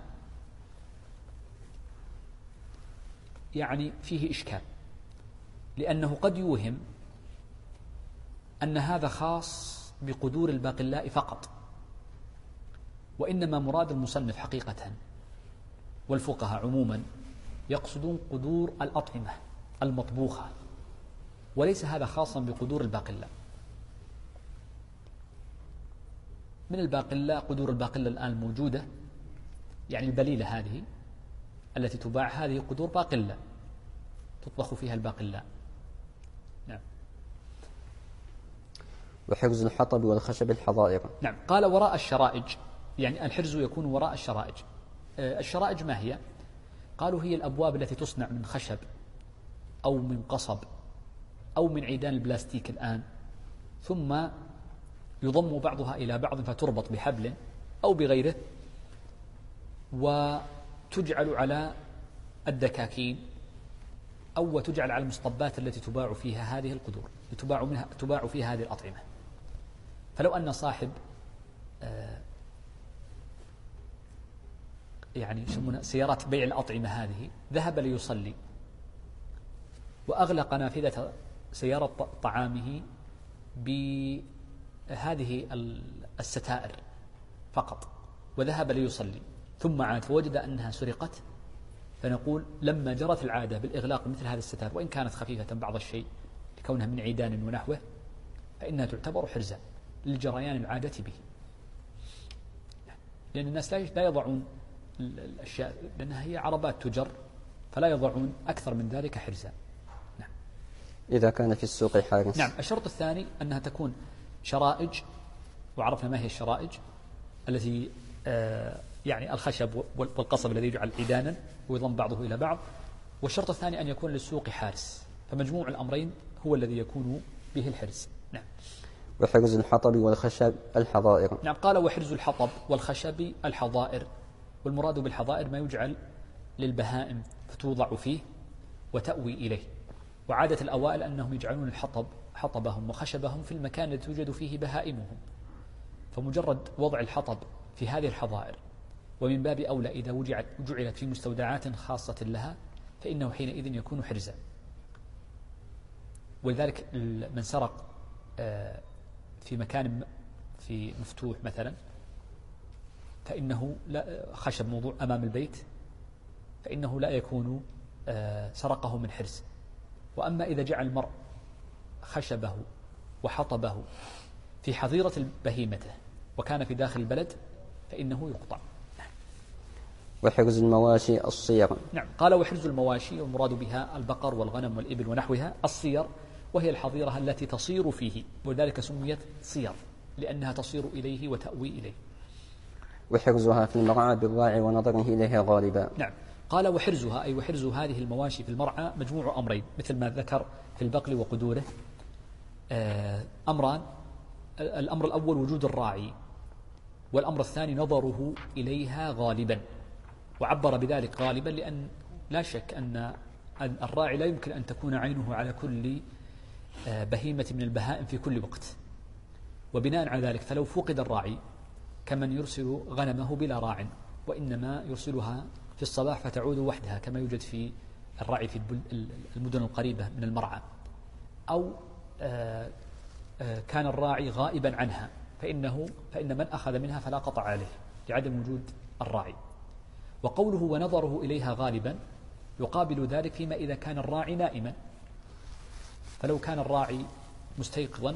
يعني فيه إشكال، لأنه قد يوهم أن هذا خاص بقدور الباقلاء فقط، وإنما مراد المصنف حقيقة والفقهاء عموما يقصدون قدور الأطعمة المطبوخة، وليس هذا خاصا بقدور الباقلاء. من الباقلاء قدور الباقلاء الآن موجودة، يعني البليلة هذه التي تباع هذه قدور باقلاء تطبخ فيها الباقلاء. نعم. وحرز الحطب والخشب الحظائر. نعم. قال وراء الشرائج، يعني الحرز يكون وراء الشرائج. الشرائج ما هي؟ قالوا هي الأبواب التي تصنع من خشب أو من قصب أو من عيدان البلاستيك الآن، ثم يضم بعضها إلى بعض فتربط بحبل أو بغيره، وتجعل على الدكاكين أو تجعل على المصطبات التي تباع فيها هذه القدور، تباع فيها هذه الأطعمة. فلو أن صاحب يعني يسمونها سيارات بيع الأطعمة هذه ذهب ليصلي وأغلق نافذة سيارة طعامه بهذه الستائر فقط وذهب ليصلي ثم عاد فوجد أنها سرقت، فنقول لما جرت العادة بالإغلاق مثل هذه الستائر وإن كانت خفيفة بعض الشيء لكونها من عيدان ونحوه فإنها تعتبر حرزا لجريان العادة به، لأن الناس لا يضعون الأشياء لأنها هي عربات تجر فلا يضعون أكثر من ذلك حرزا. نعم. إذا كان في السوق حارس. نعم. الشرط الثاني أنها تكون شرائج، وعرفنا ما هي الشرائج التي يعني الخشب والقصب الذي يجعل عيدانا ويضم بعضه إلى بعض. والشرط الثاني أن يكون للسوق حارس، فمجموع الأمرين هو الذي يكون به الحرز. نعم. وحرز الحطب والخشب الحظائر. نعم. قال وحرز الحطب والخشب الحظائر، والمراد بالحظائر ما يجعل للبهائم فتوضع فيه وتأوي إليه، وعادة الأوائل أنهم يجعلون حطبهم وخشبهم في المكان الذي توجد فيه بهائمهم، فمجرد وضع الحطب في هذه الحظائر ومن باب أولى إذا جعلت في مستودعات خاصة لها فإنه حينئذ يكون حرزا. ولذلك من سرق في مكان في مفتوح مثلا فإنه لا خشب موضوع أمام البيت فإنه لا يكون سرقه من حرز. وأما إذا جعل المرء خشبه وحطبه في حظيرة بهيمته وكان في داخل البلد فإنه يقطع. وحرز المواشي الصير. نعم. قال وحرز المواشي والمراد بها البقر والغنم والإبل ونحوها الصير، وهي الحظيرة التي تصير فيه، وذلك سميت صير لأنها تصير إليه وتأوي إليه. وحرزها في المرعى بالراعي ونظره إليها غالبا. نعم. قال وحرزها أي وحرز هذه المواشي في المرعى مجموع أمرين مثل ما ذكر في البقل وقدوره. أمران، الأمر الأول وجود الراعي، والأمر الثاني نظره إليها غالبا، وعبر بذلك غالبا لأن لا شك أن الراعي لا يمكن أن تكون عينه على كل بهيمة من البهائم في كل وقت، وبناء على ذلك فلو فقد الراعي كمن يرسل غنمه بلا راع وإنما يرسلها في الصباح فتعود وحدها كما يوجد في الراعي في المدن القريبة من المرعى، أو كان الراعي غائبا عنها فإن من أخذ منها فلا قطع عليه لعدم وجود الراعي. وقوله ونظره إليها غالبا يقابل ذلك فيما إذا كان الراعي نائما، فلو كان الراعي مستيقظا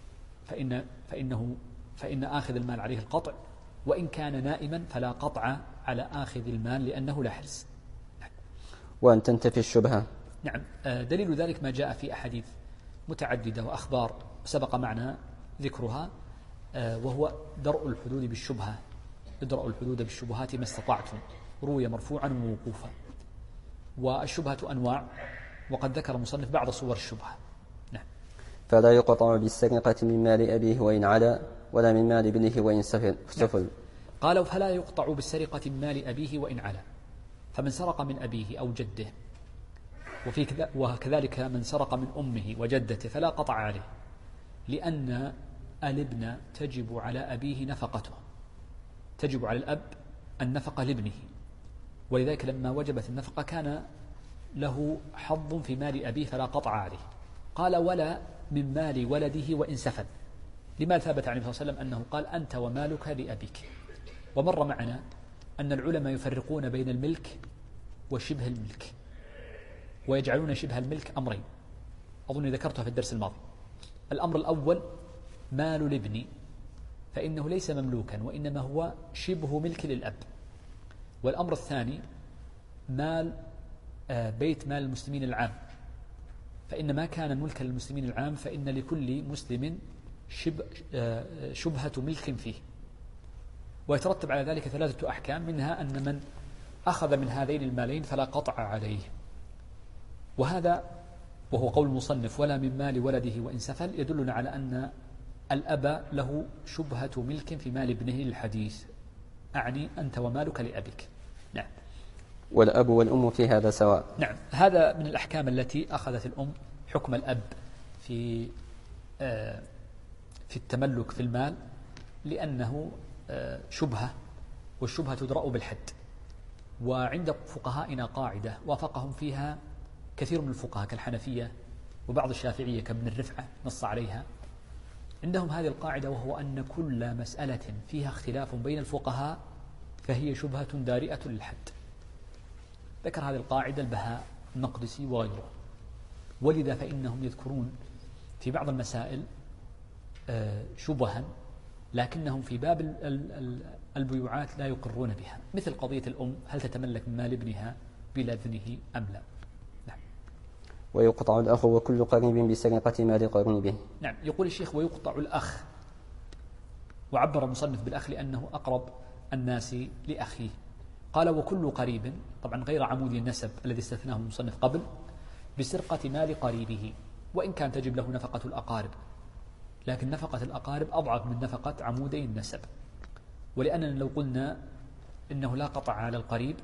فإن آخذ المال عليه القطع، وإن كان نائما فلا قطع على آخذ المال لأنه لا حرز. وأن تنتفي الشبهة. نعم. دليل ذلك ما جاء في أحاديث متعددة وأخبار سبق معنا ذكرها، وهو درء الحدود بالشبهة، ادرأوا الحدود بالشبهات ما استطعتم، روي مرفوعا وموقوفا. والشبهة أنواع، وقد ذكر المصنف بعض صور الشبهة. نعم. فلا يقطع بالسرقة من مال أبيه وإن علا، ولا من مال ابنه وإن سفل. نعم. قالوا فلا يقطع بالسرقة من مال أبيه وإن علا، فمن سرق من أبيه أو جده وكذلك من سرق من أمه وجدته فلا قطع عليه، لأن الابن تجب على أبيه نفقته، تجب على الأب النفقة لابنه، ولذلك لما وجبت النفقة كان له حظ في مال أبيه فلا قطع عليه. قال ولا من مال ولده وإن سفل، لما ثبت عن النبي صلى الله عليه وسلم أنه قال أنت ومالك لأبيك. ومر معنا أن العلماء يفرقون بين الملك وشبه الملك، ويجعلون شبه الملك أمرين أظن ذكرتها في الدرس الماضي. الأمر الأول مال الابن فإنه ليس مملوكا وإنما هو شبه ملك للأب. والأمر الثاني مال بيت مال المسلمين العام، فإن ما كان ملكا للمسلمين العام فإن لكل مسلم شبهة ملك فيه، ويترتب على ذلك ثلاثة أحكام، منها أن من أخذ من هذين المالين فلا قطع عليه، وهذا وهو قول المصنف ولا من مال ولده وإن سفل يدلنا على أن الأب له شبهة ملك في مال ابنه للحديث، أعني أنت ومالك لأبيك. نعم. والأب والأم في هذا سواء. نعم، هذا من الأحكام التي أخذت الأم حكم الأب في التملك في المال، لأنه شبهة، والشبهة تدرأ بالحد. وعند فقهائنا قاعدة وافقهم فيها كثير من الفقهاء كالحنفية وبعض الشافعية كابن الرفعة نص عليها. عندهم هذه القاعدة، وهو أن كل مسألة فيها اختلاف بين الفقهاء فهي شبهة دارئة للحد. ذكر هذه القاعدة البهاء المقدسي وغيره. ولذا فإنهم يذكرون في بعض المسائل شبها، لكنهم في باب البيوعات لا يقرون بها، مثل قضية الأم هل تتملك من مال ابنها بلا إذنه أم لا. نعم. ويقطع الأخ وكل قريب بسرقة مال قريبه. نعم. يقول الشيخ ويقطع الأخ، وعبر المصنف بالأخ لأنه أقرب الناس لأخيه. قال وكل قريب، طبعا غير عمودي النسب الذي استثناه المصنف قبل، بسرقة مال قريبه، وإن كان تجب له نفقة الأقارب، لكن نفقة الأقارب أضعف من نفقة عمودي النسب. ولأننا لو قلنا إنه لا قطع على القريب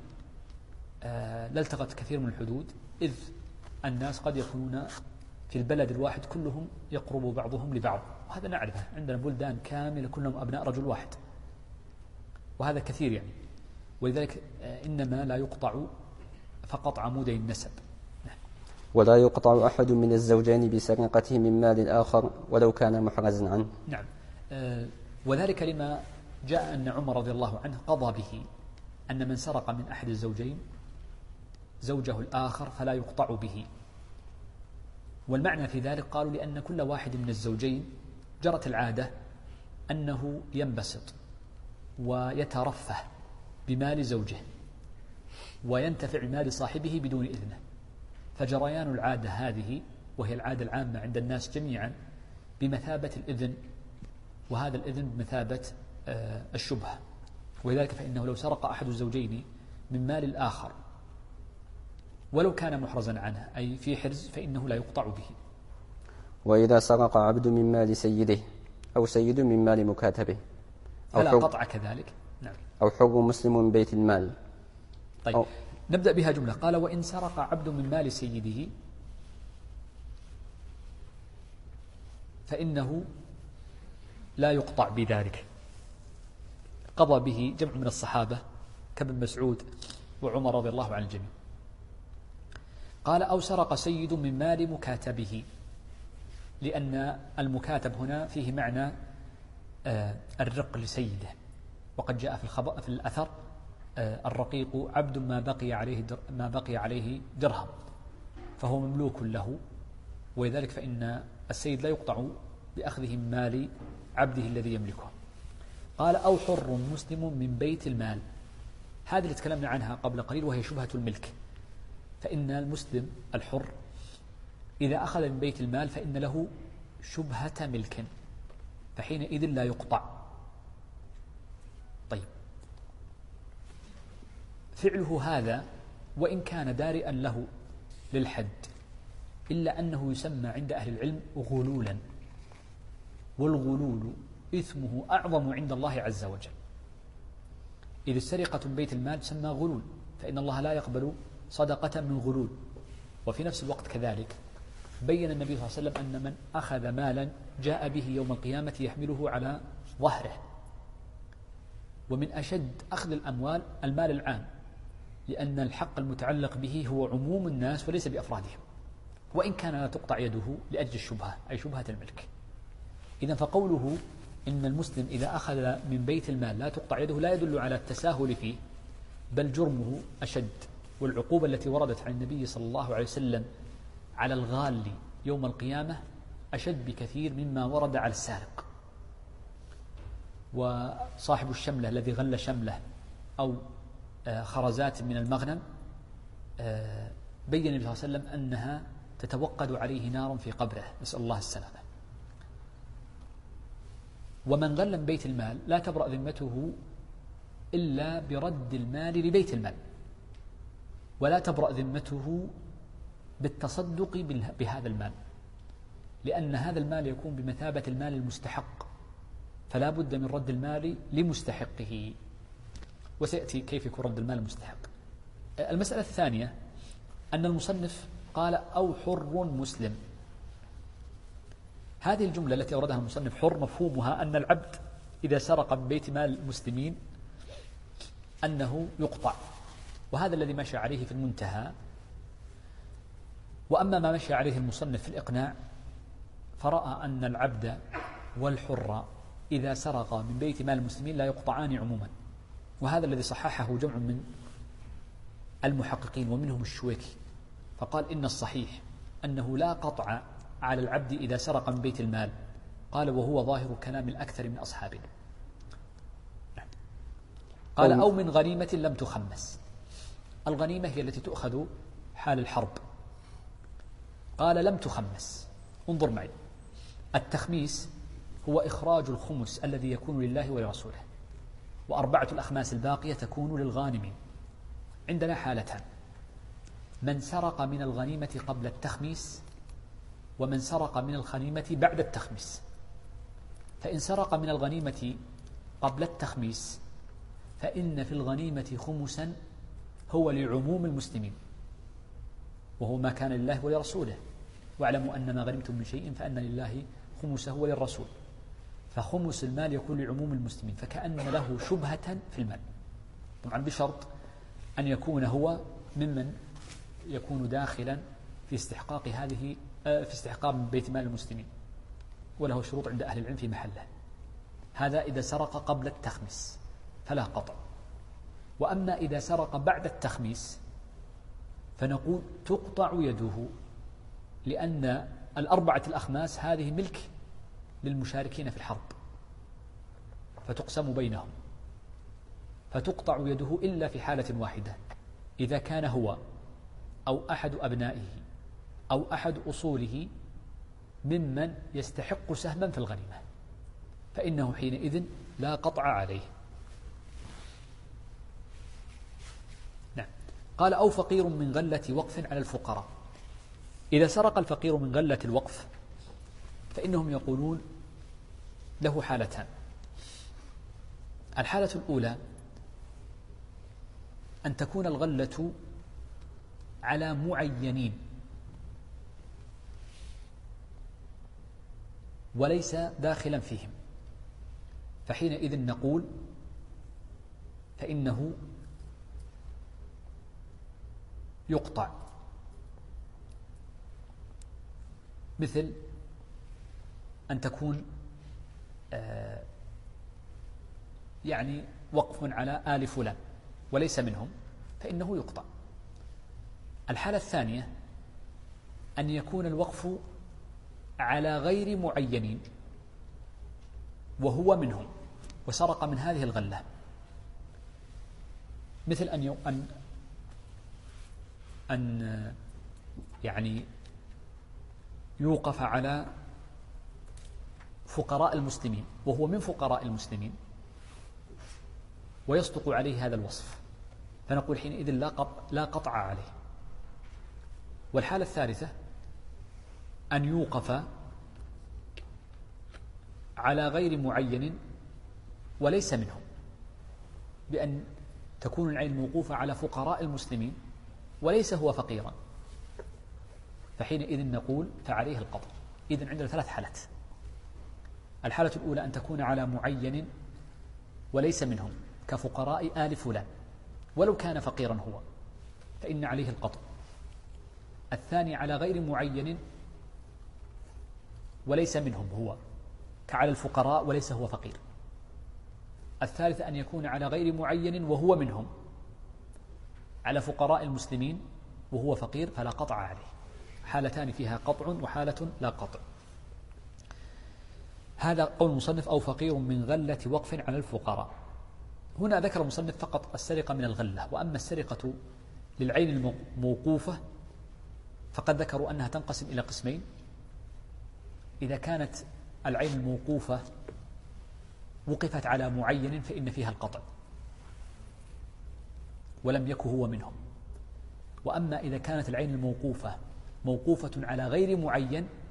لالتقت كثير من الحدود، إذ الناس قد يكونون في البلد الواحد كلهم يقرب بعضهم لبعض، وهذا نعرفه، عندنا بلدان كاملة كلهم أبناء رجل واحد، وهذا كثير يعني. ولذلك إنما لا يقطع فقط عمودي النسب. ولا يقطع أحد من الزوجين بسرقته من مال الآخر ولو كان محرزا عنه. نعم. وذلك لما جاء أن عمر رضي الله عنه قضى به أن من سرق من أحد الزوجين زوجه الآخر فلا يقطع به. والمعنى في ذلك قالوا لأن كل واحد من الزوجين جرت العادة أنه ينبسط ويترفه بمال زوجه وينتفع بمال صاحبه بدون إذنه، فجريان العادة هذه، وهي العادة العامة عند الناس جميعا، بمثابة الإذن، وهذا الإذن بمثابة الشبهة. ولذلك فإنه لو سرق أحد الزوجين من مال الآخر ولو كان محرزا عنه أي في حرز فإنه لا يقطع به. وإذا سرق عبد من مال سيده أو سيد من مال مكاتبه فلا قطع كذلك. نعم. أو حر مسلم من بيت المال. طيب نبدأ بها جملة. قال وإن سرق عبد من مال سيده فإنه لا يقطع بذلك. قضى به جمع من الصحابة كابن مسعود وعمر رضي الله عن الجميع. قال أو سرق سيد من مال مكاتبه، لأن المكاتب هنا فيه معنى الرق لسيده، وقد جاء في الأثر الرقيق عبد ما بقي عليه درهم، فهو مملوك له، ولذلك فإن السيد لا يقطع بأخذه من مال عبده الذي يملكه. قال أو حر مسلم من بيت المال، هذه اللي تكلمنا عنها قبل قليل وهي شبهة الملك. فإن المسلم الحر إذا أخذ من بيت المال فإن له شبهة ملك، فحينئذ لا يقطع. طيب فعله هذا وإن كان دارئا له للحد إلا أنه يسمى عند أهل العلم غلولا، والغلول إثمه أعظم عند الله عز وجل. إذ السرقة من بيت المال تسمى غلول، فإن الله لا يقبل صدقة من غلول. وفي نفس الوقت كذلك بين النبي صلى الله عليه وسلم أن من أخذ مالا جاء به يوم القيامة يحمله على ظهره. ومن أشد أخذ الأموال المال العام، لأن الحق المتعلق به هو عموم الناس وليس بأفرادهم، وإن كان لا تقطع يده لأجل الشبهة أي شبهة الملك. إذن فقوله إن المسلم إذا أخذ من بيت المال لا تقطع يده لا يدل على التساهل فيه، بل جرمه أشد. والعقوبة التي وردت عن النبي صلى الله عليه وسلم على الغال يوم القيامة أشد بكثير مما ورد على السارق. وصاحب الشملة الذي غل شمله أو خرزات من المغنم بين النبي صلى الله عليه وسلم أنها تتوقد عليه نار في قبره، نسأل الله السلامة. ومن غل من بيت المال لا تبرأ ذمته إلا برد المال لبيت المال، ولا تبرأ ذمته بالتصدق بهذا المال، لأن هذا المال يكون بمثابة المال المستحق، فلا بد من رد المال لمستحقه، وسيأتي كيف يكون رد المال المستحق. المسألة الثانية أن المصنف قال أو حر مسلم. هذه الجملة التي أوردها المصنف حر مفهومها أن العبد إذا سرق من بيت مال المسلمين أنه يقطع، وهذا الذي مشى عليه في المنتهى. وأما ما مشى عليه المصنف في الإقناع فرأى أن العبد والحر إذا سرق من بيت مال المسلمين لا يقطعان عموما، وهذا الذي صححه جمع من المحققين ومنهم الشويكي، فقال إن الصحيح أنه لا قطع على العبد إذا سرق من بيت المال. قال وهو ظاهر كلام الأكثر من أصحابنا. قال أو من غنيمة لم تخمس. الغنيمة هي التي تؤخذ حال الحرب. قال لم تخمس. انظر معي، التخميس هو إخراج الخمس الذي يكون لله ولرسوله، وأربعة الأخماس الباقية تكون للغانمين. عندنا حالتان: من سرق من الغنيمة قبل التخميس، ومن سرق من الغنيمة بعد التخميس. فإن سرق من الغنيمة قبل التخميس فإن في الغنيمة خمسا هو لعموم المسلمين، وهو ما كان لله ولرسوله، واعلموا أن ما غنمتم من شيء فأن لله خمسه وللرسول. فخمس المال يكون لعموم المسلمين، فكأن له شبهة في المال، طبعا بشرط أن يكون هو ممن يكون داخلا في استحقاق في استحقاق من بيت مال المسلمين، وله شروط عند أهل العلم في محله. هذا إذا سرق قبل التخميس فلا قطع. وأما إذا سرق بعد التخميس فنقول تقطع يده، لأن الأربعة الأخماس هذه ملك للمشاركين في الحرب، فتقسم بينهم، فتقطع يده إلا في حالة واحدة: إذا كان هو أو أحد أبنائه أو أحد أصوله ممن يستحق سهما في الغنيمة، فإنه حينئذ لا قطع عليه. نعم. قال أو فقير من غلة وقف على الفقراء. إذا سرق الفقير من غلة الوقف فإنهم يقولون له حالتان: الحالة الأولى أن تكون الغلة على معينين وليس داخلا فيهم، فحينئذ نقول فإنه يقطع. مثل أن تكون يعني وقف على آل فلان وليس منهم، فإنه يقطع. الحالة الثانية أن يكون الوقف على غير معينين وهو منهم وسرق من هذه الغلة، مثل أن يعني يوقف على فقراء المسلمين وهو من فقراء المسلمين ويصدق عليه هذا الوصف، فنقول حينئذ لا قطع عليه. والحالة الثالثة أن يوقف على غير معين وليس منهم، بأن تكون العين موقوفة على فقراء المسلمين وليس هو فقيرا، فحينئذ نقول فعليه القطع. إذن عندنا ثلاث حالات: الحالة الأولى أن تكون على معين وليس منهم كفقراء آل فلان ولو كان فقيرا هو، فإن عليه القطع. الثاني على غير معين وليس منهم هو كعلى الفقراء وليس هو فقير. الثالث أن يكون على غير معين وهو منهم على فقراء المسلمين وهو فقير، فلا قطع عليه. حالتان فيها قطع وحالة لا قطع. هذا قول المصنف أو فقير من غلة وقف على الفقراء. هنا ذكر المصنف فقط السرقة من الغلة، وأما السرقة للعين الموقوفة فقد ذكروا أنها تنقسم إلى قسمين: إذا كانت العين الموقوفة وقفت على معين فإن فيها القطع ولم يكن هو منهم، وأما إذا كانت العين الموقوفة موقوفة على غير معين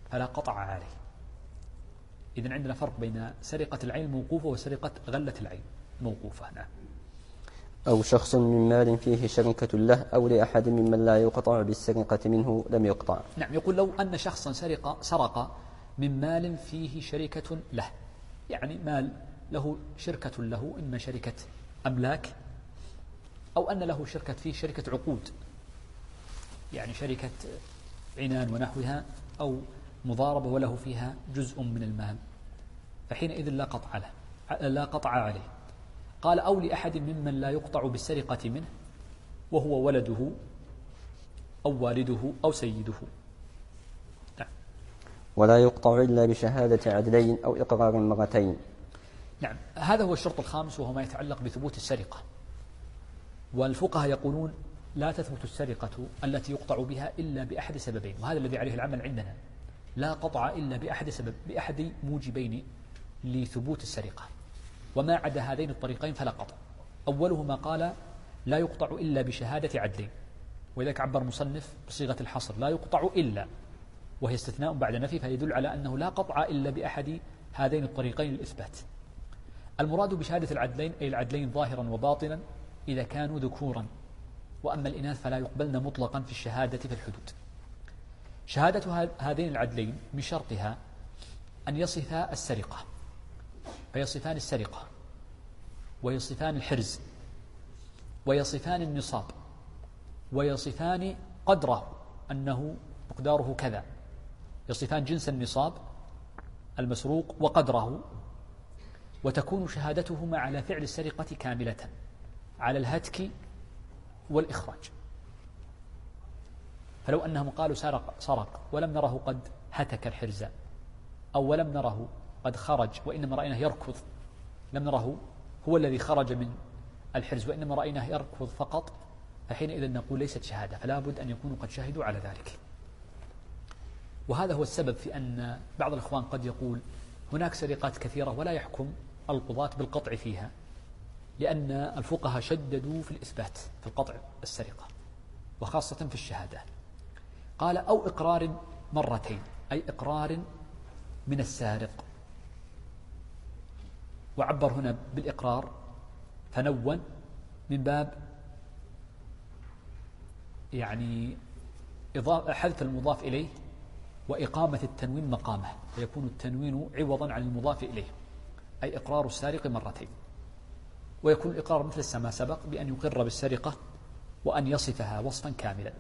فلا قطع عليه. إذن عندنا فرق بين سرقة العين الموقوفة وسرقة غلة العين الموقوفة. نعم. أو شخص من مال فيه شركة له أو لأحد ممن لا يقطع بالسرقة منه لم يقطع. نعم. يقول لو أن شخصا سرق من مال فيه شركة له، يعني مال له شركة له، إما شركة أملاك أو أن له شركة فيه شركة عقود، يعني شركة عنان ونحوها أو مضاربة وله فيها جزء من المال، فحينئذ لا قطع عليه. قال أو لأحد ممن لا يقطع بالسرقة منه وهو ولده أو والده أو سيده. نعم. ولا يقطع إلا بشهادة عدلين أو إقرار مرتين. نعم. هذا هو الشرط الخامس، وهو ما يتعلق بثبوت السرقة. والفقهاء يقولون لا تثبت السرقة التي يقطع بها إلا بأحد سببين، وهذا الذي عليه العمل عندنا، لا قطع إلا بأحد موجبين لثبوت السرقة، وما عدا هذين الطريقين فلا قطع. أولهما قال لا يقطع إلا بشهادة عدلين، ولذلك عبر مصنف بصيغة الحصر لا يقطع إلا، وهي استثناء بعد نفي، فيدل على أنه لا قطع إلا بأحد هذين الطريقين للإثبات. المراد بشهادة العدلين أي العدلين ظاهرا وباطنا إذا كانوا ذكورا، وأما الإناث فلا يقبلن مطلقا في الشهادة في الحدود. شهادة هذين العدلين من شرطها أن يصفا السرقة، فيصفان السرقة ويصفان الحرز ويصفان النصاب ويصفان قدره أنه مقداره كذا، يصفان جنس النصاب المسروق وقدره، وتكون شهادتهما على فعل السرقة كاملة على الهتك والإخراج. فلو أنهم قالوا سرق ولم نره قد هتك الحرز، أو ولم نره قد خرج وإنما رأيناه يركض، لم نره هو الذي خرج من الحرز وإنما رأيناه يركض فقط، فحينئذ نقول ليست شهادة، فلا بد أن يكونوا قد شهدوا على ذلك. وهذا هو السبب في أن بعض الإخوان قد يقول هناك سرقات كثيرة ولا يحكم القضاة بالقطع فيها، لأن الفقهاء شددوا في الإثبات في القطع السرقة وخاصة في الشهادة. قال أو إقرار مرتين، أي إقرار من السارق، وعبر هنا بالإقرار فنون من باب يعني حذف المضاف إليه وإقامة التنوين مقامه، فيكون التنوين عوضا عن المضاف إليه، أي إقرار السارق مرتين. ويكون الإقرار مثل ما سبق بأن يقر بالسرقة وأن يصفها وصفا كاملا.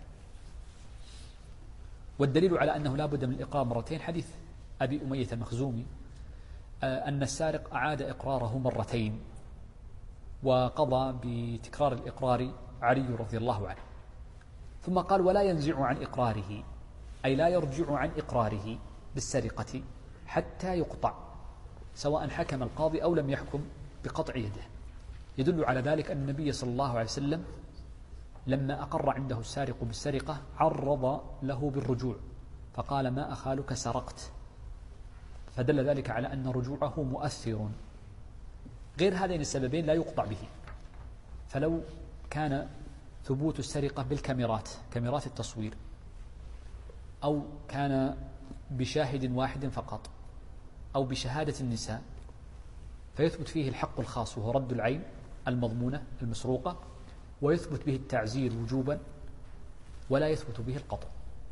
والدليل على أنه لا بد من الإقرار مرتين حديث أبي أمية المخزومي أن السارق أعاد إقراره مرتين، وقضى بتكرار الإقرار علي رضي الله عنه. ثم قال ولا ينزع عن إقراره، أي لا يرجع عن إقراره بالسرقة حتى يقطع، سواء حكم القاضي أو لم يحكم بقطع يده. يدل على ذلك أن النبي صلى الله عليه وسلم لما أقر عنده السارق بالسرقة عرض له بالرجوع فقال ما أخالك سرقت، فدل ذلك على أن رجوعه مؤثر. غير هذين السببين لا يقطع به. فلو كان ثبوت السرقة بالكاميرات، كاميرات التصوير، أو كان بشاهد واحد فقط، أو بشهادة النساء، فيثبت فيه الحق الخاص وهو رد العين المضمونة المسروقة، ويثبت به التعزير وجوبا، ولا يثبت به القطع.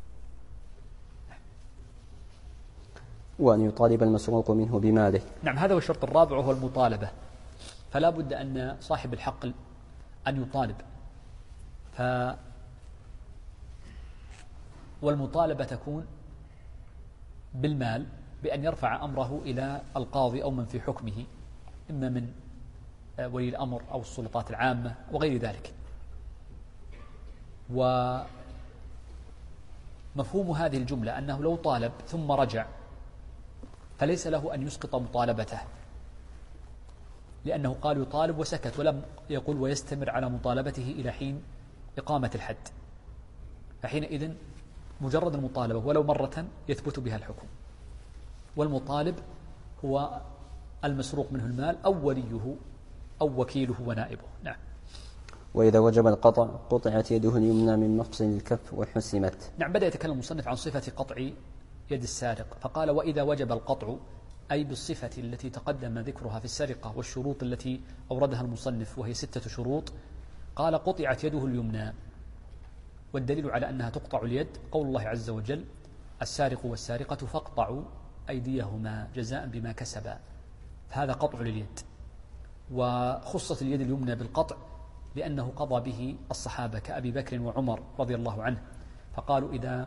وأن يطالب المسروق منه بماله. نعم. هذا هو الشرط الرابع وهو المطالبة، فلا بد أن صاحب الحق أن يطالب. والمطالبة تكون بالمال بأن يرفع أمره إلى القاضي أو من في حكمه، إما من ولي الأمر أو السلطات العامة وغير ذلك. ومفهوم هذه الجملة أنه لو طالب ثم رجع فليس له أن يسقط مطالبته، لأنه قال يطالب وسكت ولم يقل ويستمر على مطالبته إلى حين إقامة الحد، فحينئذ مجرد المطالبة ولو مرة يثبت بها الحكم. والمطالب هو المسروق منه المال أو وليه أو وكيله ونائبه. نعم. وإذا وجب القطع قطعت يده اليمنى من مفصل الكف وحسمت. نعم. بدأ يتكلم المصنف عن صفة قطع يد السارق، فقال وإذا وجب القطع أي بالصفة التي تقدم ذكرها في السرقة والشروط التي أوردها المصنف وهي 6 شروط، قال قطعت يده اليمنى. والدليل على أنها تقطع اليد قول الله عز وجل السارق والسارقة فاقطعوا أيديهما جزاء بما كسبا، فهذا قطع لليد. وخصت اليد اليمنى بالقطع لأنه قضى به الصحابة كأبي بكر وعمر رضي الله عنه، فقالوا إذا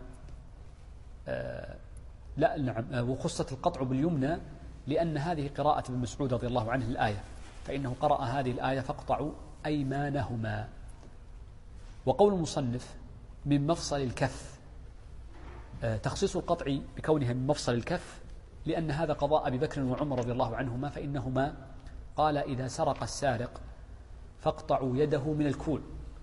لا نعم، وخصت القطع باليمنى لأن هذه قراءة ابن مسعود رضي الله عنه الآية، فإنه قرأ هذه الآية فاقطعوا أيمانهما. وقول المصنف من مفصل الكف، تخصيص القطع بكونها من مفصل الكف لأن هذا قضاء أبي بكر وعمر رضي الله عنهما، فإنهما قال إذا سرق السارق فاقطعوا يده من الكوع،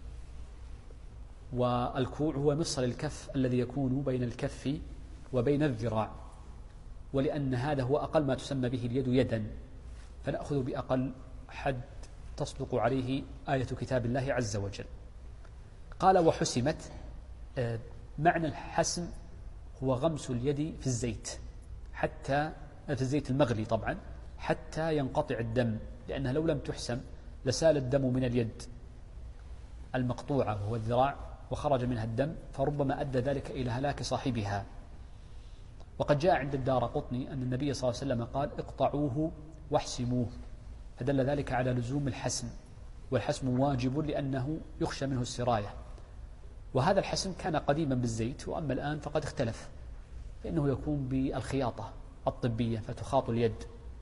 والكوع هو مفصل الكف الذي يكون بين الكف وبين الذراع، ولأن هذا هو أقل ما تسمى به اليد يدا، فنأخذ بأقل حد تصدق عليه آية كتاب الله عز وجل. قال وحسمت، معنى الحسم هو غمس اليد في الزيت حتى في الزيت المغلي طبعا حتى ينقطع الدم، لأنها لو لم تحسم لسال الدم من اليد المقطوعة وهو الذراع وخرج منها الدم، فربما أدى ذلك إلى هلاك صاحبها. وقد جاء عند الدارقطني أن النبي صلى الله عليه وسلم قال اقطعوه واحسموه، فدل ذلك على لزوم الحسم، والحسم واجب لأنه يخشى منه السراية. وهذا الحسم كان قديما بالزيت، وأما الآن فقد اختلف، فإنه يكون بالخياطة الطبية فتخاط اليد،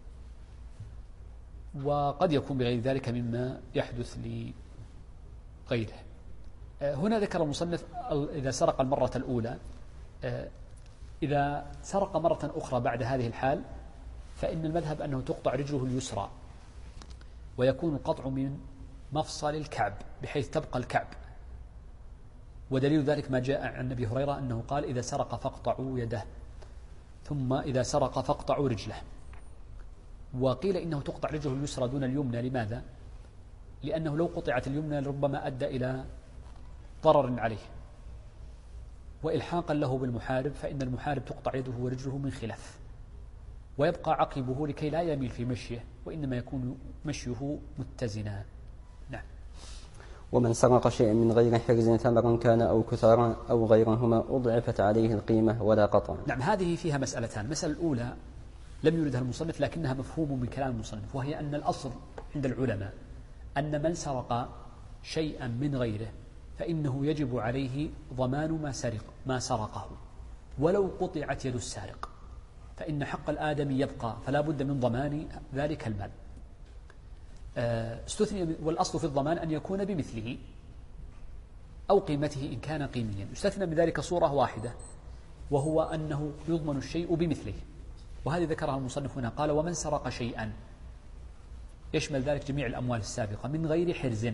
وقد يكون بغير ذلك مما يحدث لغيره. هنا ذكر المصنف إذا سرق المرة الأولى، إذا سرق مرة أخرى بعد هذه الحال فإن المذهب أنه تقطع رجله اليسرى، ويكون القطع من مفصل الكعب بحيث تبقى الكعب. ودليل ذلك ما جاء عن أبي هريرة أنه قال إذا سرق فاقطعوا يده، ثم إذا سرق فاقطعوا رجله. وقيل إنه تقطع رجله اليسرى دون اليمنى، لماذا؟ لأنه لو قطعت اليمنى لربما أدى إلى ضرر عليه وإلحاقا له بالمحارب، فإن المحارب تقطع يده ورجله من خلف، ويبقى عقبه لكي لا يميل في مشيه، وإنما يكون مشيه متزنا. نعم. ومن سرق شيئا من غير حرز ثمرا كان أو كثارا أو غيرهما أضعفت عليه القيمة ولا قطع. نعم، هذه فيها مسألتان. المسألة الأولى لم يردها المصنف لكنها مفهوم من كلام المصنف، وهي أن الأصل عند العلماء أن من سرق شيئا من غيره فإنه يجب عليه ضمان ما سرقه، ولو قطعت يد السارق فإن حق الآدمي يبقى، فلا بد من ضمان ذلك المال. استثني، والأصل في الضمان أن يكون بمثله أو قيمته إن كان قيميا. استثنى من ذلك صورة واحدة، وهو أنه يضمن الشيء بمثله، وهذه ذكرها المصنف هنا. قال ومن سرق شيئا، يشمل ذلك جميع الأموال السابقة من غير حرز،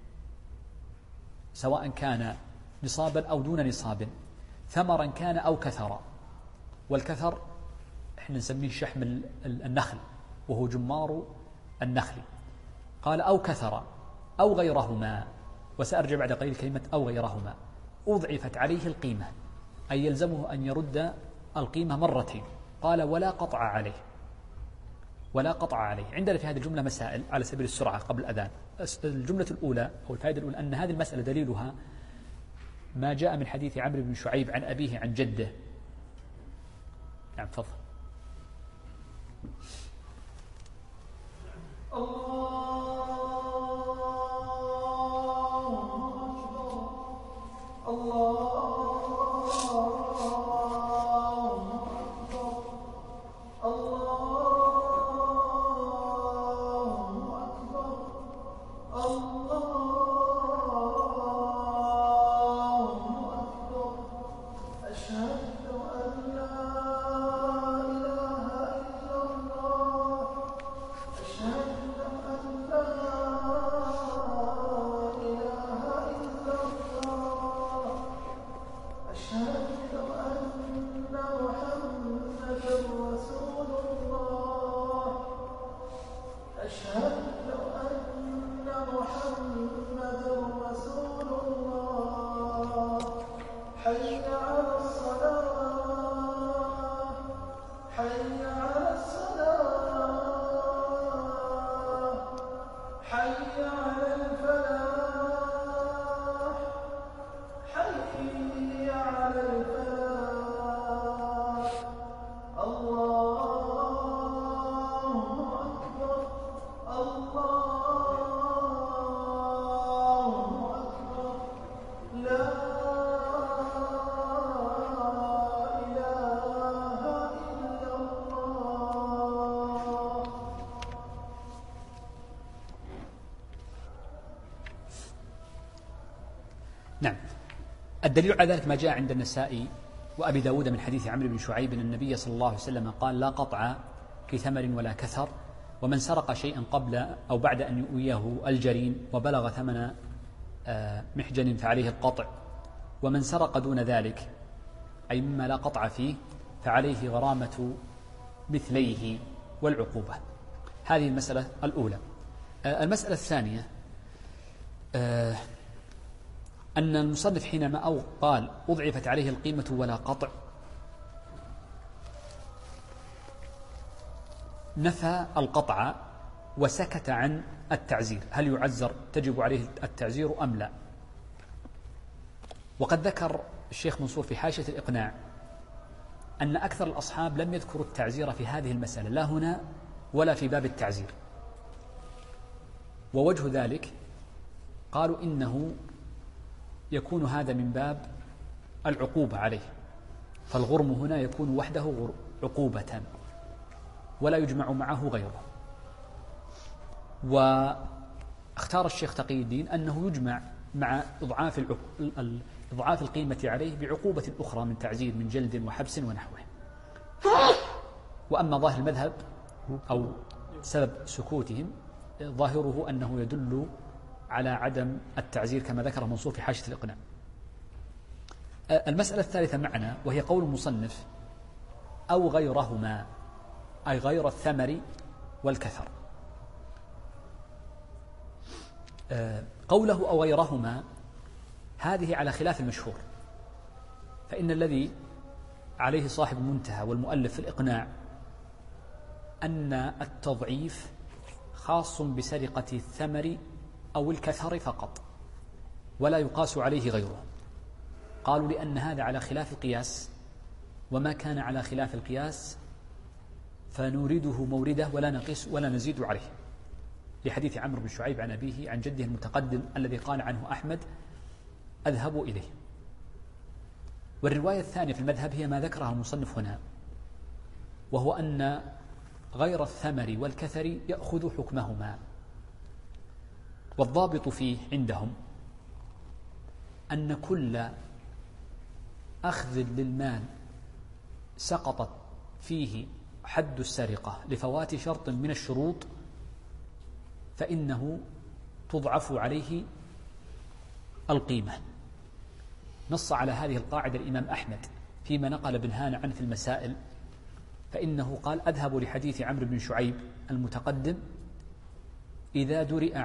سواء كان نصابا أو دون نصاب، ثمرا كان أو كثرا. والكثر احنا نسميه شحم النخل وهو جمار النخل. قال أو كثرا أو غيرهما، وسأرجع بعد قليل كلمة أو غيرهما. أضعفت عليه القيمة، أي يلزمه أن يرد القيمة مرتين. قال ولا قطع عليه، ولا قطع عليه. عندنا في هذه الجملة مسائل على سبيل السرعة قبل الأذان. الجملة الأولى أو الفائدة الأولى أن هذه المسألة دليلها ما جاء من حديث عمرو بن شعيب عن أبيه عن جده. نعم تفضل. حي على الصلاة نعم. الدليل على ذلك ما جاء عند النسائي وأبي داود من حديث عمرو بن شعيب أن النبي صلى الله عليه وسلم قال: لا قطع في ثمر ولا كثر، ومن سرق شيئا قبل أو بعد أن يؤويه الجرين وبلغ ثمن محجن فعليه القطع، ومن سرق دون ذلك أي مما لا قطع فيه فعليه غرامة مثليه والعقوبة. هذه المسألة الأولى. المسألة الثانية أن المصنف حينما قال أضعفت عليه القيمة ولا قطع نفى القطع وسكت عن التعزير. هل يعزر تجب عليه التعزير أم لا؟ وقد ذكر الشيخ منصور في حاشية الإقناع أن أكثر الأصحاب لم يذكروا التعزير في هذه المسألة، لا هنا ولا في باب التعزير. ووجه ذلك قالوا إنه يكون هذا من باب العقوبة عليه، فالغرم هنا يكون وحده عقوبة ولا يجمع معه غيره. واختار الشيخ تقي الدين أنه يجمع مع إضعاف القيمة عليه بعقوبة أخرى من تعزير من جلد وحبس ونحوه. وأما ظاهر المذهب أو سبب سكوتهم ظاهره أنه يدل على عدم التعزير كما ذكر منصور في حاشية الإقناع. المسألة الثالثة معنا وهي قول المصنف أو غيرهما، أي غير الثمر والكثر. قوله أو غيرهما هذه على خلاف المشهور، فإن الذي عليه صاحب المنتهى والمؤلف في الإقناع أن التضعيف خاص بسرقة الثمر أو الكثر فقط ولا يقاس عليه غيره. قالوا لأن هذا على خلاف القياس، وما كان على خلاف القياس فنورده مورده ولا نقيس ولا نزيد عليه، لحديث عمرو بن شعيب عن أبيه عن جده المتقدم الذي قال عنه أحمد: أذهب إليه. والرواية الثانية في المذهب هي ما ذكرها المصنف هنا، وهو أن غير الثمر والكثر يأخذ حكمهما. والضابط فيه عندهم أن كل أخذ للمال سقطت فيه حد السرقة لفوات شرط من الشروط فإنه تضعف عليه القيمة. نص على هذه القاعدة الإمام أحمد فيما نقل ابن هان عنه في المسائل، فإنه قال: أذهب لحديث عمرو بن شعيب المتقدم إذا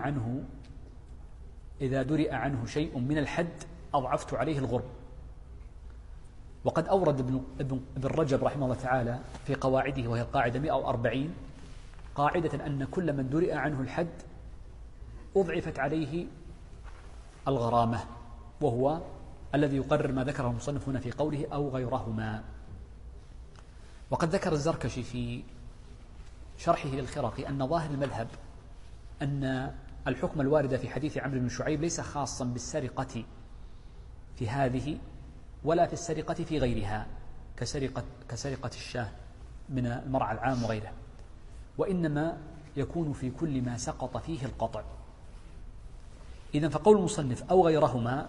درئ عنه شيء من الحد أضعفت عليه الغرم. وقد أورد ابن رجب رحمه الله تعالى في قواعده وهي القاعدة 140 قاعدة أن كل من درئ عنه الحد أضعفت عليه الغرامة، وهو الذي يقرر ما ذكره المصنف هنا في قوله أو غيرهما. وقد ذكر الزركشي في شرحه للخرقي أن ظاهر المذهب أن الحكم الوارد في حديث عمرو بن شعيب ليس خاصا بالسرقة في هذه ولا في السرقة في غيرها كسرقة الشاة من المرعى العام وغيره، وإنما يكون في كل ما سقط فيه القطع. إذن فقول المصنف أو غيرهما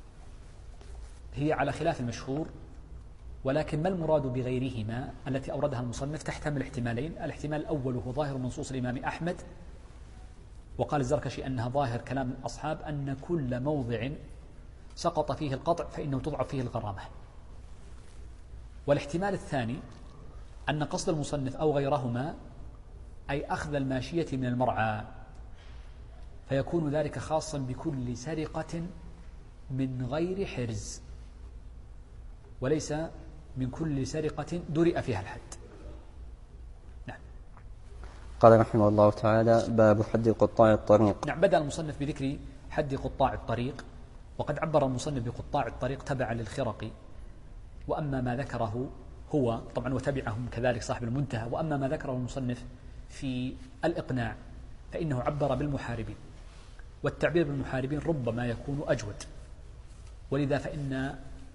هي على خلاف المشهور، ولكن ما المراد بغيرهما التي أوردها المصنف تحتمل احتمالين. الاحتمال الأول هو ظاهر منصوص الإمام أحمد، وقال الزركشي أنها ظاهر كلام الأصحاب أن كل موضع سقط فيه القطع فإنه تضعف فيه الغرامة. والاحتمال الثاني أن قصد المصنف أو غيرهما أي أخذ الماشية من المرعى، فيكون ذلك خاصا بكل سرقة من غير حرز، وليس من كل سرقة درئ فيها الحد. نعم. قال رحمه الله تعالى: باب حد قطاع الطريق. نعم. بدأ المصنف بذكر حد قطاع الطريق، وقد عبر المصنف بقطاع الطريق تبعا للخرقي. وأما ما ذكره هو طبعا وتبعهم كذلك صاحب المنتهى، وأما ما ذكره المصنف في الإقناع فإنه عبر بالمحاربين، والتعبير بالمحاربين ربما يكون أجود. ولذا فإن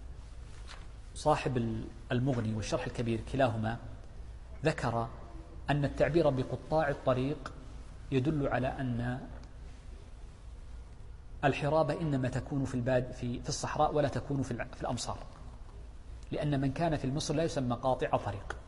صاحب المغني والشرح الكبير كلاهما ذكر أن التعبير بقطاع الطريق يدل على أن الحرابة إنما تكون في الصحراء ولا تكون في الأمصار، لأن من كان في مصر لا يسمى قاطع طريق،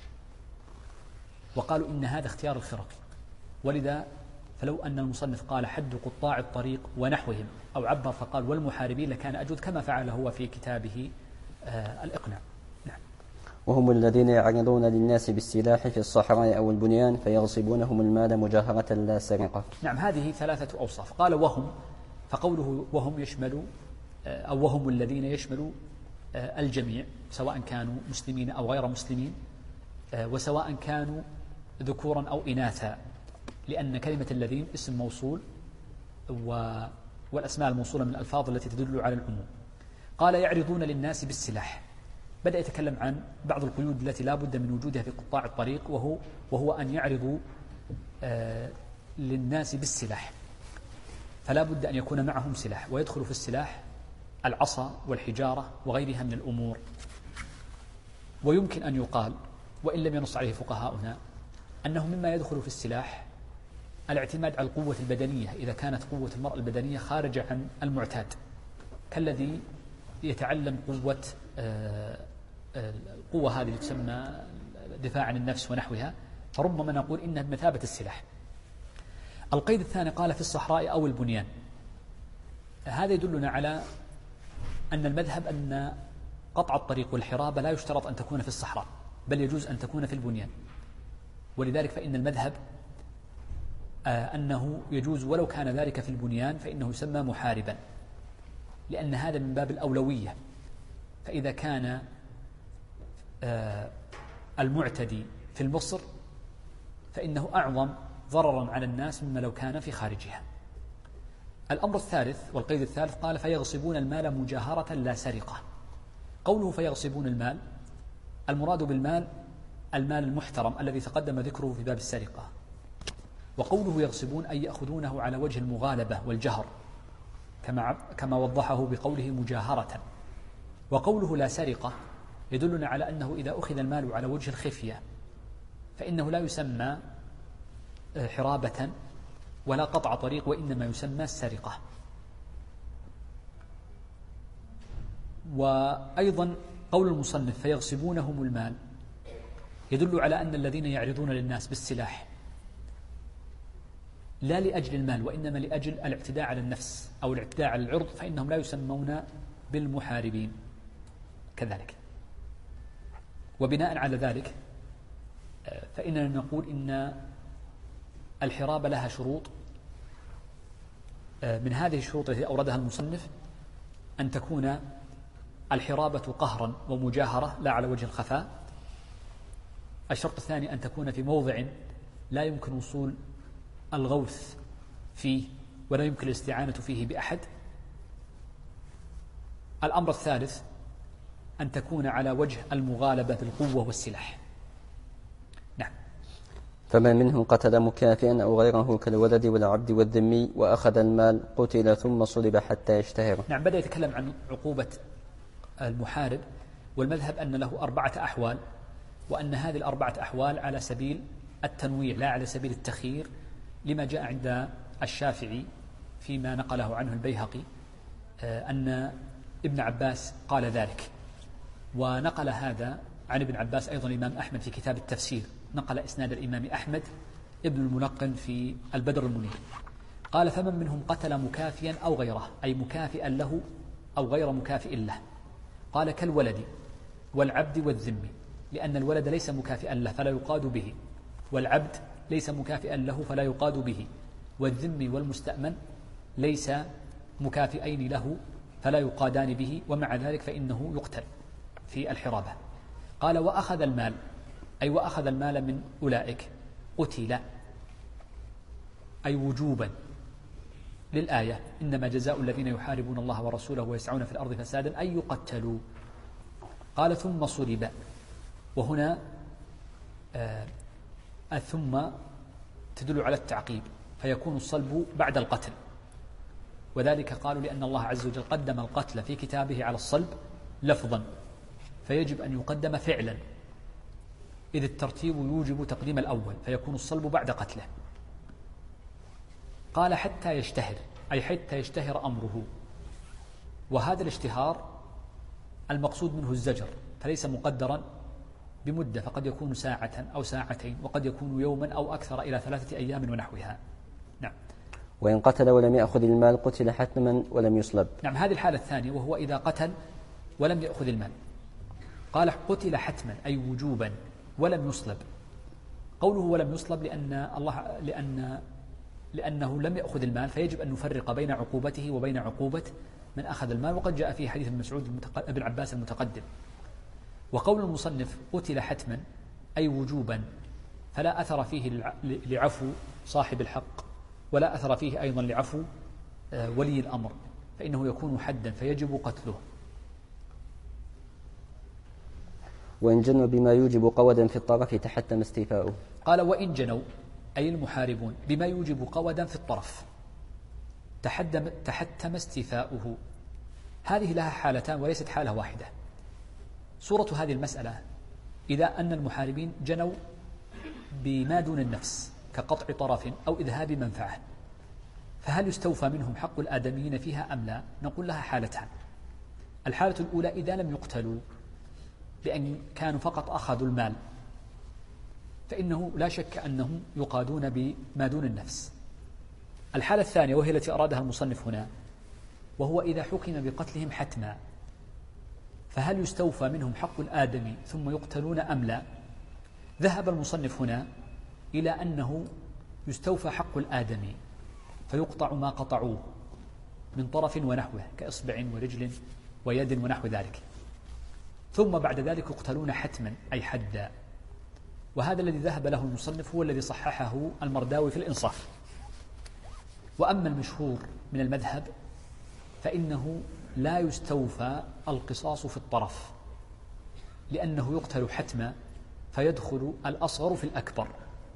وقالوا إن هذا اختيار الخرقي. ولذا فلو أن المصنف قال حد قطاع الطريق ونحوهم أو عبر فقال والمحاربين لكان أجود، كما فعل هو في كتابه الإقناع. نعم. وهم الذين يعرضون للناس بالسلاح في الصحراء أو البنيان فيغصبونهم المال مجاهرة لا سرقة. نعم، هذه ثلاثة أوصاف. قال وهم، فقوله وهم يشمل أو وهم الذين يشمل الجميع سواء كانوا مسلمين أو غير مسلمين، وسواء كانوا ذكورا أو إناثا، لأن كلمة الذين اسم موصول، والأسماء الموصولة من الألفاظ التي تدل على العموم. قال يعرضون للناس بالسلاح، بدأ يتكلم عن بعض القيود التي لا بد من وجودها في قطاع الطريق، وهو أن يعرضوا للناس بالسلاح، فلا بد أن يكون معهم سلاح، ويدخل في السلاح العصا والحجارة وغيرها من الأمور. ويمكن أن يقال وإن لم ينص عليه فقهاؤنا أنه مما يدخل في السلاح الاعتماد على القوة البدنية، إذا كانت قوة المرء البدنية خارجة عن المعتاد، كالذي يتعلم القوة هذه تسمى دفاع عن النفس ونحوها، فربما نقول إنها بمثابة السلاح. القيد الثاني قال في الصحراء أو البنيان، هذا يدلنا على أن المذهب أن قطع الطريق والحرابة لا يشترط أن تكون في الصحراء، بل يجوز أن تكون في البنيان. ولذلك فإن المذهب أنه يجوز ولو كان ذلك في البنيان فإنه يسمى محاربا، لأن هذا من باب الأولوية. فإذا كان المعتدي في المصر فإنه أعظم ضررا على الناس مما لو كان في خارجها. الأمر الثالث والقيد الثالث قال فيغصبون المال مجاهرة لا سرقة. قوله فيغصبون المال، المراد بالمال المال المحترم الذي تقدم ذكره في باب السرقة، وقوله يغصبون أي يأخذونه على وجه المغالبة والجهر كما وضحه بقوله مجاهرة. وقوله لا سرقة يدلنا على أنه إذا أخذ المال على وجه الخفية فإنه لا يسمى حرابة ولا قطع طريق، وإنما يسمى السرقة. وأيضا قول المصنف فيغصبونهم المال يدل على أن الذين يعرضون للناس بالسلاح لا لأجل المال وإنما لأجل الاعتداء على النفس أو الاعتداء على العرض، فإنهم لا يسمون بالمحاربين كذلك. وبناء على ذلك فإننا نقول إن الحرابة لها شروط. من هذه الشروط التي أوردها المصنف أن تكون الحرابة قهرا ومجاهرة لا على وجه الخفاء. الشرط الثاني أن تكون في موضع لا يمكن وصول الغوث فيه ولا يمكن الاستعانة فيه بأحد. الأمر الثالث أن تكون على وجه المغالبة بالقوة والسلاح. نعم. فمن منهم قتل مكافئا أو غيره كالولد والعبد والذمي وأخذ المال قتل ثم صلب حتى يشتهر. نعم، بدأ يتكلم عن عقوبة المحارب، والمذهب أن له 4 أحوال، وأن هذه 4 أحوال على سبيل التنويع لا على سبيل التخيير، لما جاء عند الشافعي فيما نقله عنه البيهقي أن ابن عباس قال ذلك، ونقل هذا عن ابن عباس أيضا الإمام أحمد في كتاب التفسير، نقل إسناد الإمام أحمد ابن الملقن في البدر المنير. قال فمن منهم قتل مكافيا أو غيره، أي مكافئا له أو غير مكافئ له. قال كالولد والعبد والذمي، لأن الولد ليس مكافئا له فلا يقاد به، والعبد ليس مكافئا له فلا يقاد به، والذمي والمستأمن ليس مكافئين له فلا يقادان به، ومع ذلك فإنه يقتل في الحرابة. قال وأخذ المال، أي وأخذ المال من أولئك قتل، أي وجوبا للآية إنما جزاء الذين يحاربون الله ورسوله ويسعون في الأرض فسادا أن يقتلوا. قال ثم صلب، وهنا ثم تدل على التعقيب، فيكون الصلب بعد القتل، وذلك قالوا لأن الله عز وجل قدم القتل في كتابه على الصلب لفظا، فيجب أن يقدم فعلا، إذ الترتيب يوجب تقديم الأول، فيكون الصلب بعد قتله. قال حتى يشتهر، أي حتى يشتهر أمره، وهذا الاشتهار المقصود منه الزجر، فليس مقدرا بمدة، فقد يكون ساعة أو ساعتين، وقد يكون يوما أو أكثر إلى 3 أيام ونحوها. نعم. وإن قتل ولم يأخذ المال قتل حتما ولم يصلب. نعم، هذه الحالة الثانية، وهو إذا قتل ولم يأخذ المال. قال قتل حتما أي وجوبا ولم يصلب. قوله ولم يصلب لأنه لم يأخذ المال، فيجب أن نفرق بين عقوبته وبين عقوبة من أخذ المال، وقد جاء في حديث ابن مسعود ابن عباس المتقدم. وقول المصنف قتل حتما أي وجوبا، فلا أثر فيه لعفو صاحب الحق، ولا أثر فيه أيضا لعفو ولي الأمر، فإنه يكون حدا فيجب قتله. وإن جنوا بما يوجب قودا في الطرف تحتم استيفاؤه. قال وإن جنوا أي المحاربون بما يوجب قودا في الطرف تحتم استيفاؤه. هذه لها حالتان وليست حالة واحدة. صورة هذه المسألة إذا أن المحاربين جنوا بما دون النفس كقطع طرف أو إذهاب منفعة، فهل يستوفى منهم حق الآدميين فيها أم لا؟ نقول لها حالتان. الحالة الأولى إذا لم يقتلوا بأن كانوا فقط أخذوا المال، فإنه لا شك أنهم يقادون بما دون النفس. الحالة الثانية وهي التي أرادها المصنف هنا، وهو إذا حكم بقتلهم حتما، فهل يستوفى منهم حق الآدمي ثم يقتلون أم لا؟ ذهب المصنف هنا إلى أنه يستوفى حق الآدمي فيقطع ما قطعوه من طرف ونحوه كإصبع ورجل ويد ونحو ذلك، ثم بعد ذلك يقتلون حتما أي حدا. وهذا الذي ذهب له المصنف هو الذي صححه المرداوي في الإنصاف. وأما المشهور من المذهب فإنه لا يستوفى القصاص في الطرف، لأنه يقتل حتما فيدخل الأصغر في الأكبر.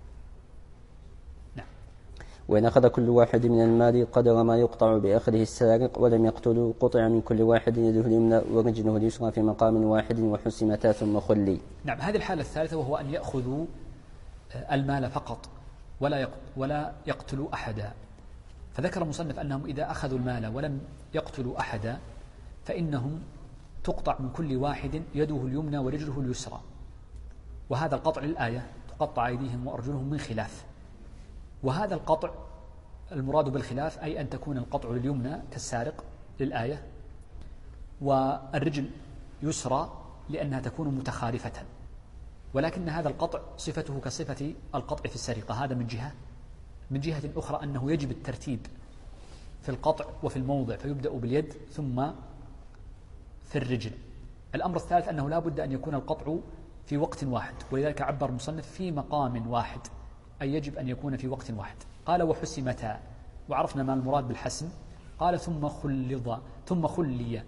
نعم. وإن أخذ كل واحد من المال قدر ما يقطع بأخذه السارق ولم يقتلوا قطع من كل واحد يده اليمنى ورجله اليسرى في مقام واحد وحسمتا ثم خلي. نعم. هذه الحالة الثالثة، وهو أن يأخذوا المال فقط ولا يقتلوا أحدا. فذكر المصنف أنهم إذا أخذوا المال ولم يقتلوا أحدا فإنهم تقطع من كل واحد يده اليمنى ورجله اليسرى، وهذا القطع للآية تقطع أيديهم وأرجلهم من خلاف. وهذا القطع المراد بالخلاف أي أن تكون القطع لليمنى كالسارق للآية، والرجل يسرى لأنها تكون متخالفة، ولكن هذا القطع صفته كصفة القطع في السرقة. هذا من جهة أخرى أنه يجب الترتيب في القطع وفي الموضع، فيبدأ باليد ثم في الرجل. الأمر الثالث أنه لا بد أن يكون القطع في وقت واحد، ولذلك عبر المصنف في مقام واحد، أي يجب أن يكون في وقت واحد. قال وحسمتا، وعرفنا ما المراد بالحسم. قال ثم خلي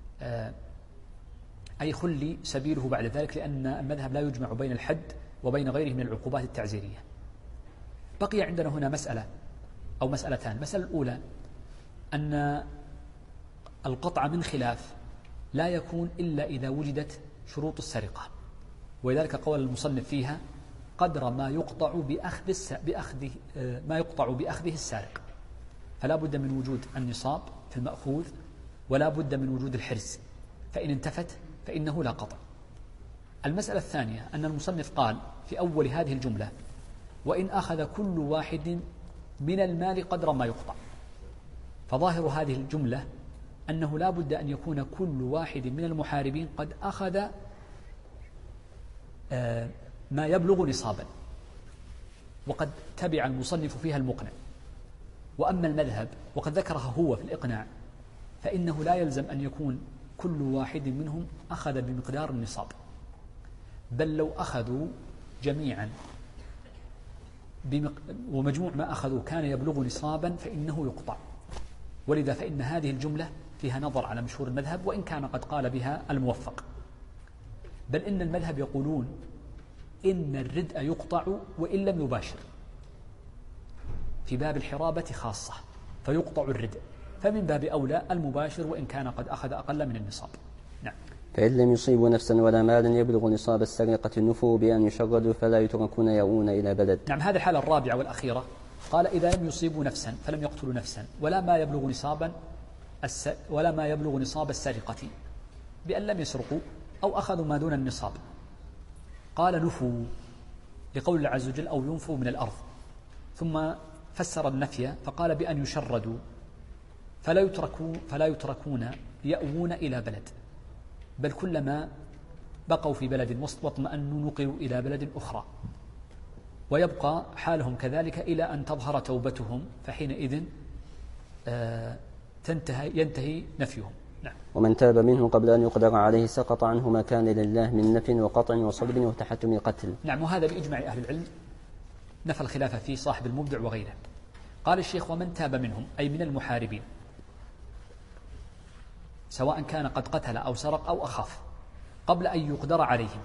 أي خلي سبيله بعد ذلك، لأن المذهب لا يجمع بين الحد وبين غيره من العقوبات التعزيرية. بقي عندنا هنا مسألة أو مسألتان. المسألة الأولى أن القطع من خلاف لا يكون إلا إذا وجدت شروط السرقة، ولذلك قول المصنف فيها قدر ما يقطع بأخذه السارق، فلا بد من وجود النصاب في المأخوذ، ولا بد من وجود الحرز، فإن انتفت فإنه لا قطع. المسألة الثانية أن المصنف قال في أول هذه الجملة وإن أخذ كل واحد من المال قدر ما يقطع، فظاهر هذه الجملة أنه لا بد أن يكون كل واحد من المحاربين قد أخذ ما يبلغ نصابا، وقد تبع المصنف فيها المقنع. وأما المذهب وقد ذكرها هو في الإقناع فإنه لا يلزم أن يكون كل واحد منهم أخذ بمقدار النصاب، بل لو أخذوا جميعا ومجموع ما أخذوا كان يبلغ نصابا فإنه يقطع. ولذا فإن هذه الجملة فيها نظر على مشهور المذهب، وإن كان قد قال بها الموفق. بل إن المذهب يقولون إن الردء يقطع وإن لم يباشر، في باب الحرابة خاصة فيقطع الردء، فمن باب أولى المباشر وإن كان قد أخذ أقل من النصاب. نعم. فإن لم يصيبوا نفسا ولا مالا يبلغ نصاب السرقة نفوا بأن يشردوا فلا يتركون يؤون إلى بلد. نعم. هذه الحالة الرابعة والأخيرة قال إذا لم يصيبوا نفسا فلم يقتلوا نفسا ولا ما يبلغ نصاب السرقة بأن لم يسرقوا أو أخذوا ما دون النصاب. قال نفوا لقول الله عز وجل أو ينفوا من الأرض، ثم فسر النفي فقال بأن يشردوا فلا يتركون يأوون إلى بلد، بل كلما بقوا في بلد واطمأنوا نقلوا إلى بلد أخرى، ويبقى حالهم كذلك إلى أن تظهر توبتهم، فحينئذ ينتهي نفيهم. نعم. ومن تاب منه قبل أن يقدر عليه سقط عنه ما كان لله من نفي وقطع وصلب وتحتم قتل. نعم. وهذا بإجماع أهل العلم، نفى الخلاف فيه صاحب المبدع وغيره. قال الشيخ ومن تاب منهم أي من المحاربين، سواء كان قد قتل أو سرق أو أخاف، قبل أن يقدر عليهم،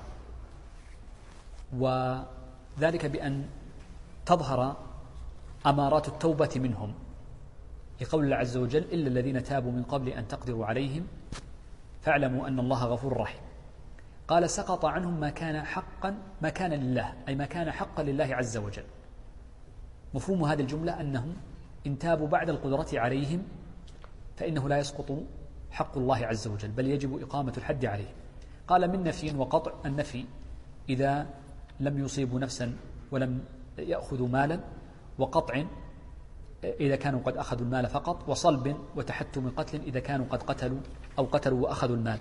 وذلك بأن تظهر أمارات التوبة منهم، لقول الله عز وجل إلا الذين تابوا من قبل أن تقدروا عليهم فاعلموا أن الله غفور رحيم. قال سقط عنهم ما كان لله، أي ما كان حقا لله عز وجل. مفهوم هذه الجملة أنهم إن تابوا بعد القدرة عليهم فإنه لا يسقط حق الله عز وجل، بل يجب إقامة الحد عليه. قال من نفي وقطع، النفي إذا لم يصيبوا نفسا ولم يأخذوا مالا، وقطع إذا كانوا قد أخذوا المال فقط، وصلب وتحتم قتل إذا كانوا قد قتلوا أو قتلوا وأخذوا المال.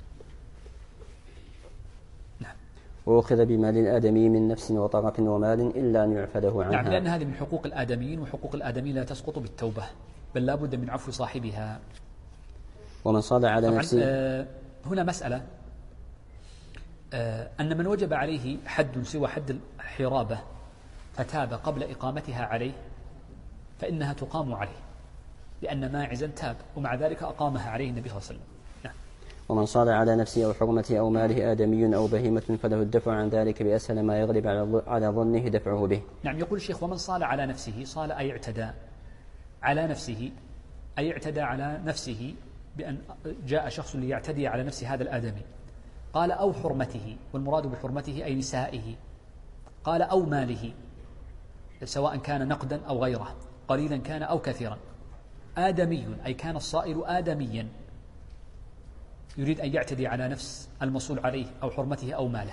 نعم. وأخذ بمال الآدمي من نفس وطرف ومال إلا أن يعفى له عنها. نعم، لأن هذه من حقوق الآدميين، وحقوق الآدميين لا تسقط بالتوبة، بل لا بد من عفو صاحبها. ومن صاد على نفسه. هنا مسألة، أن من وجب عليه حد سوى حد الحرابة فتاب قبل إقامتها عليه فإنها تقام عليه، لأن ماعزا تاب ومع ذلك أقامها عليه النبي صلى الله عليه وسلم. نعم. ومن صاد على نفسه أو حرمته أو ماله آدمي أو بهيمة فله الدفع عن ذلك بأسهل ما يغلب على ظنه دفعه به. نعم. يقول الشيخ ومن صال على نفسه، صال أي اعتدى على نفسه، أي اعتدى على نفسه بأن جاء شخص ليعتدي على نفس هذا الآدمي. قال أو حرمته، والمراد بحرمته أي نسائه. قال أو ماله، سواء كان نقدا أو غيره، قليلا كان أو كثيرا. آدمي أي كان الصائل آدميا يريد أن يعتدي على نفس المصول عليه أو حرمته أو ماله،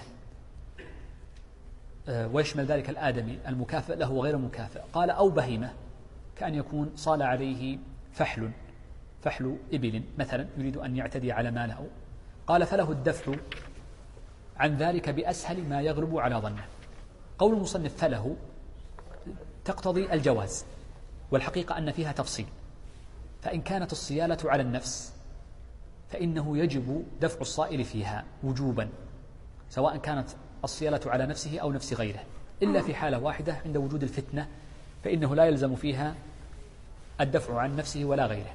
ويشمل ذلك الآدمي المكافئ له وغير المكافئ. قال أو بهيمة، كأن يكون صال عليه فحل إبل مثلا يريد أن يعتدي على ماله. قال فله الدفع عن ذلك بأسهل ما يغلب على ظنه. قول المصنف فله تقتضي الجواز، والحقيقة أن فيها تفصيل. فإن كانت الصيانة على النفس فإنه يجب دفع الصائل فيها وجوبا، سواء كانت الصيانة على نفسه أو نفس غيره، إلا في حالة واحدة عند وجود الفتنة، فإنه لا يلزم فيها الدفع عن نفسه ولا غيره.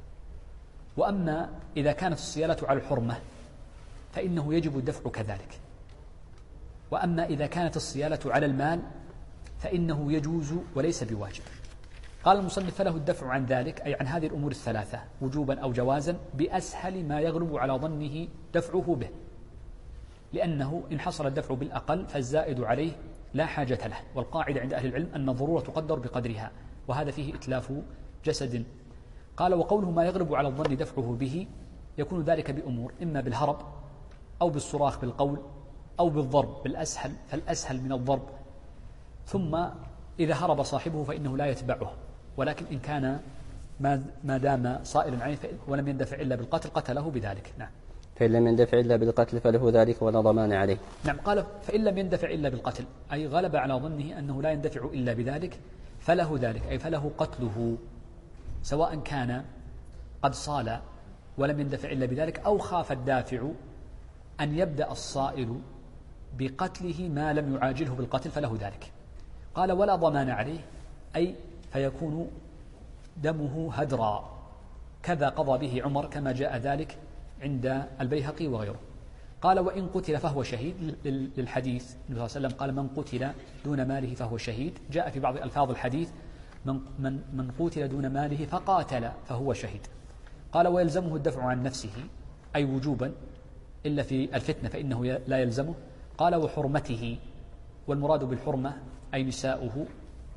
وأما إذا كانت الصيانة على الحرمة فإنه يجب الدفع كذلك. وأما إذا كانت الصيانة على المال فإنه يجوز وليس بواجب. قال المصنف فله الدفع عن ذلك، أي عن هذه الأمور الثلاثة وجوبا أو جوازا، بأسهل ما يغلب على ظنه دفعه به، لأنه إن حصل الدفع بالأقل فالزائد عليه لا حاجة له. والقاعدة عند أهل العلم أن الضرورة تقدر بقدرها، وهذا فيه إتلاف جسد. قال وقوله ما يغلب على الظن دفعه به يكون ذلك بأمور، إما بالهرب أو بالصراخ بالقول أو بالضرب بالأسهل، فالأسهل من الضرب. ثم إذا هرب صاحبه فإنه لا يتبعه، ولكن إن كان ما دام صائلا عليه ولم يندفع إلا بالقتل قتله بذلك. نعم. فإن لم يندفع إلا بالقتل فله ذلك ولا ضمان عليه. نعم. قال فإن لم يندفع إلا بالقتل، أي غلب على ظنه أنه لا يندفع إلا بذلك، فله ذلك، أي فله قتله، سواء كان قد صال ولم يندفع إلا بذلك أو خاف الدافع أن يبدأ الصائل بقتله ما لم يعاجله بالقتل، فله ذلك. قال ولا ضمان عليه، أي فيكون دمه هدرا، كذا قضى به عمر كما جاء ذلك عند البيهقي وغيره. قال وإن قتل فهو شهيد، للحديث النبي صلى الله عليه وسلم قال من قتل دون ماله فهو شهيد. جاء في بعض ألفاظ الحديث من قتل دون ماله فقاتل فهو شهيد. قال ويلزمه الدفع عن نفسه، أي وجوبا، إلا في الفتنة فإنه لا يلزمه. قال وحرمته، والمراد بالحرمة أي نساؤه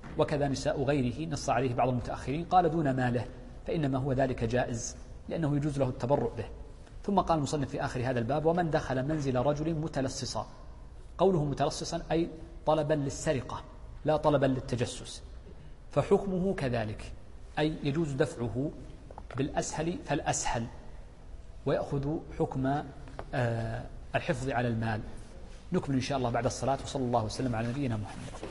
وكذا نساء غيره نص عليه بعض المتأخرين قال دون ماله، فإنما هو ذلك جائز لأنه يجوز له التبرع به. ثم قال المصنف في آخر هذا الباب: ومن دخل منزل رجل متلصصا. قوله متلصصا أي طلبا للسرقة لا طلبا للتجسس، فحكمه كذلك، أي يجوز دفعه بالأسهل فالأسهل، ويأخذ حكم الحفظ على المال. نكمل إن شاء الله بعد الصلاة، وصلى الله وسلم على نبينا محمد.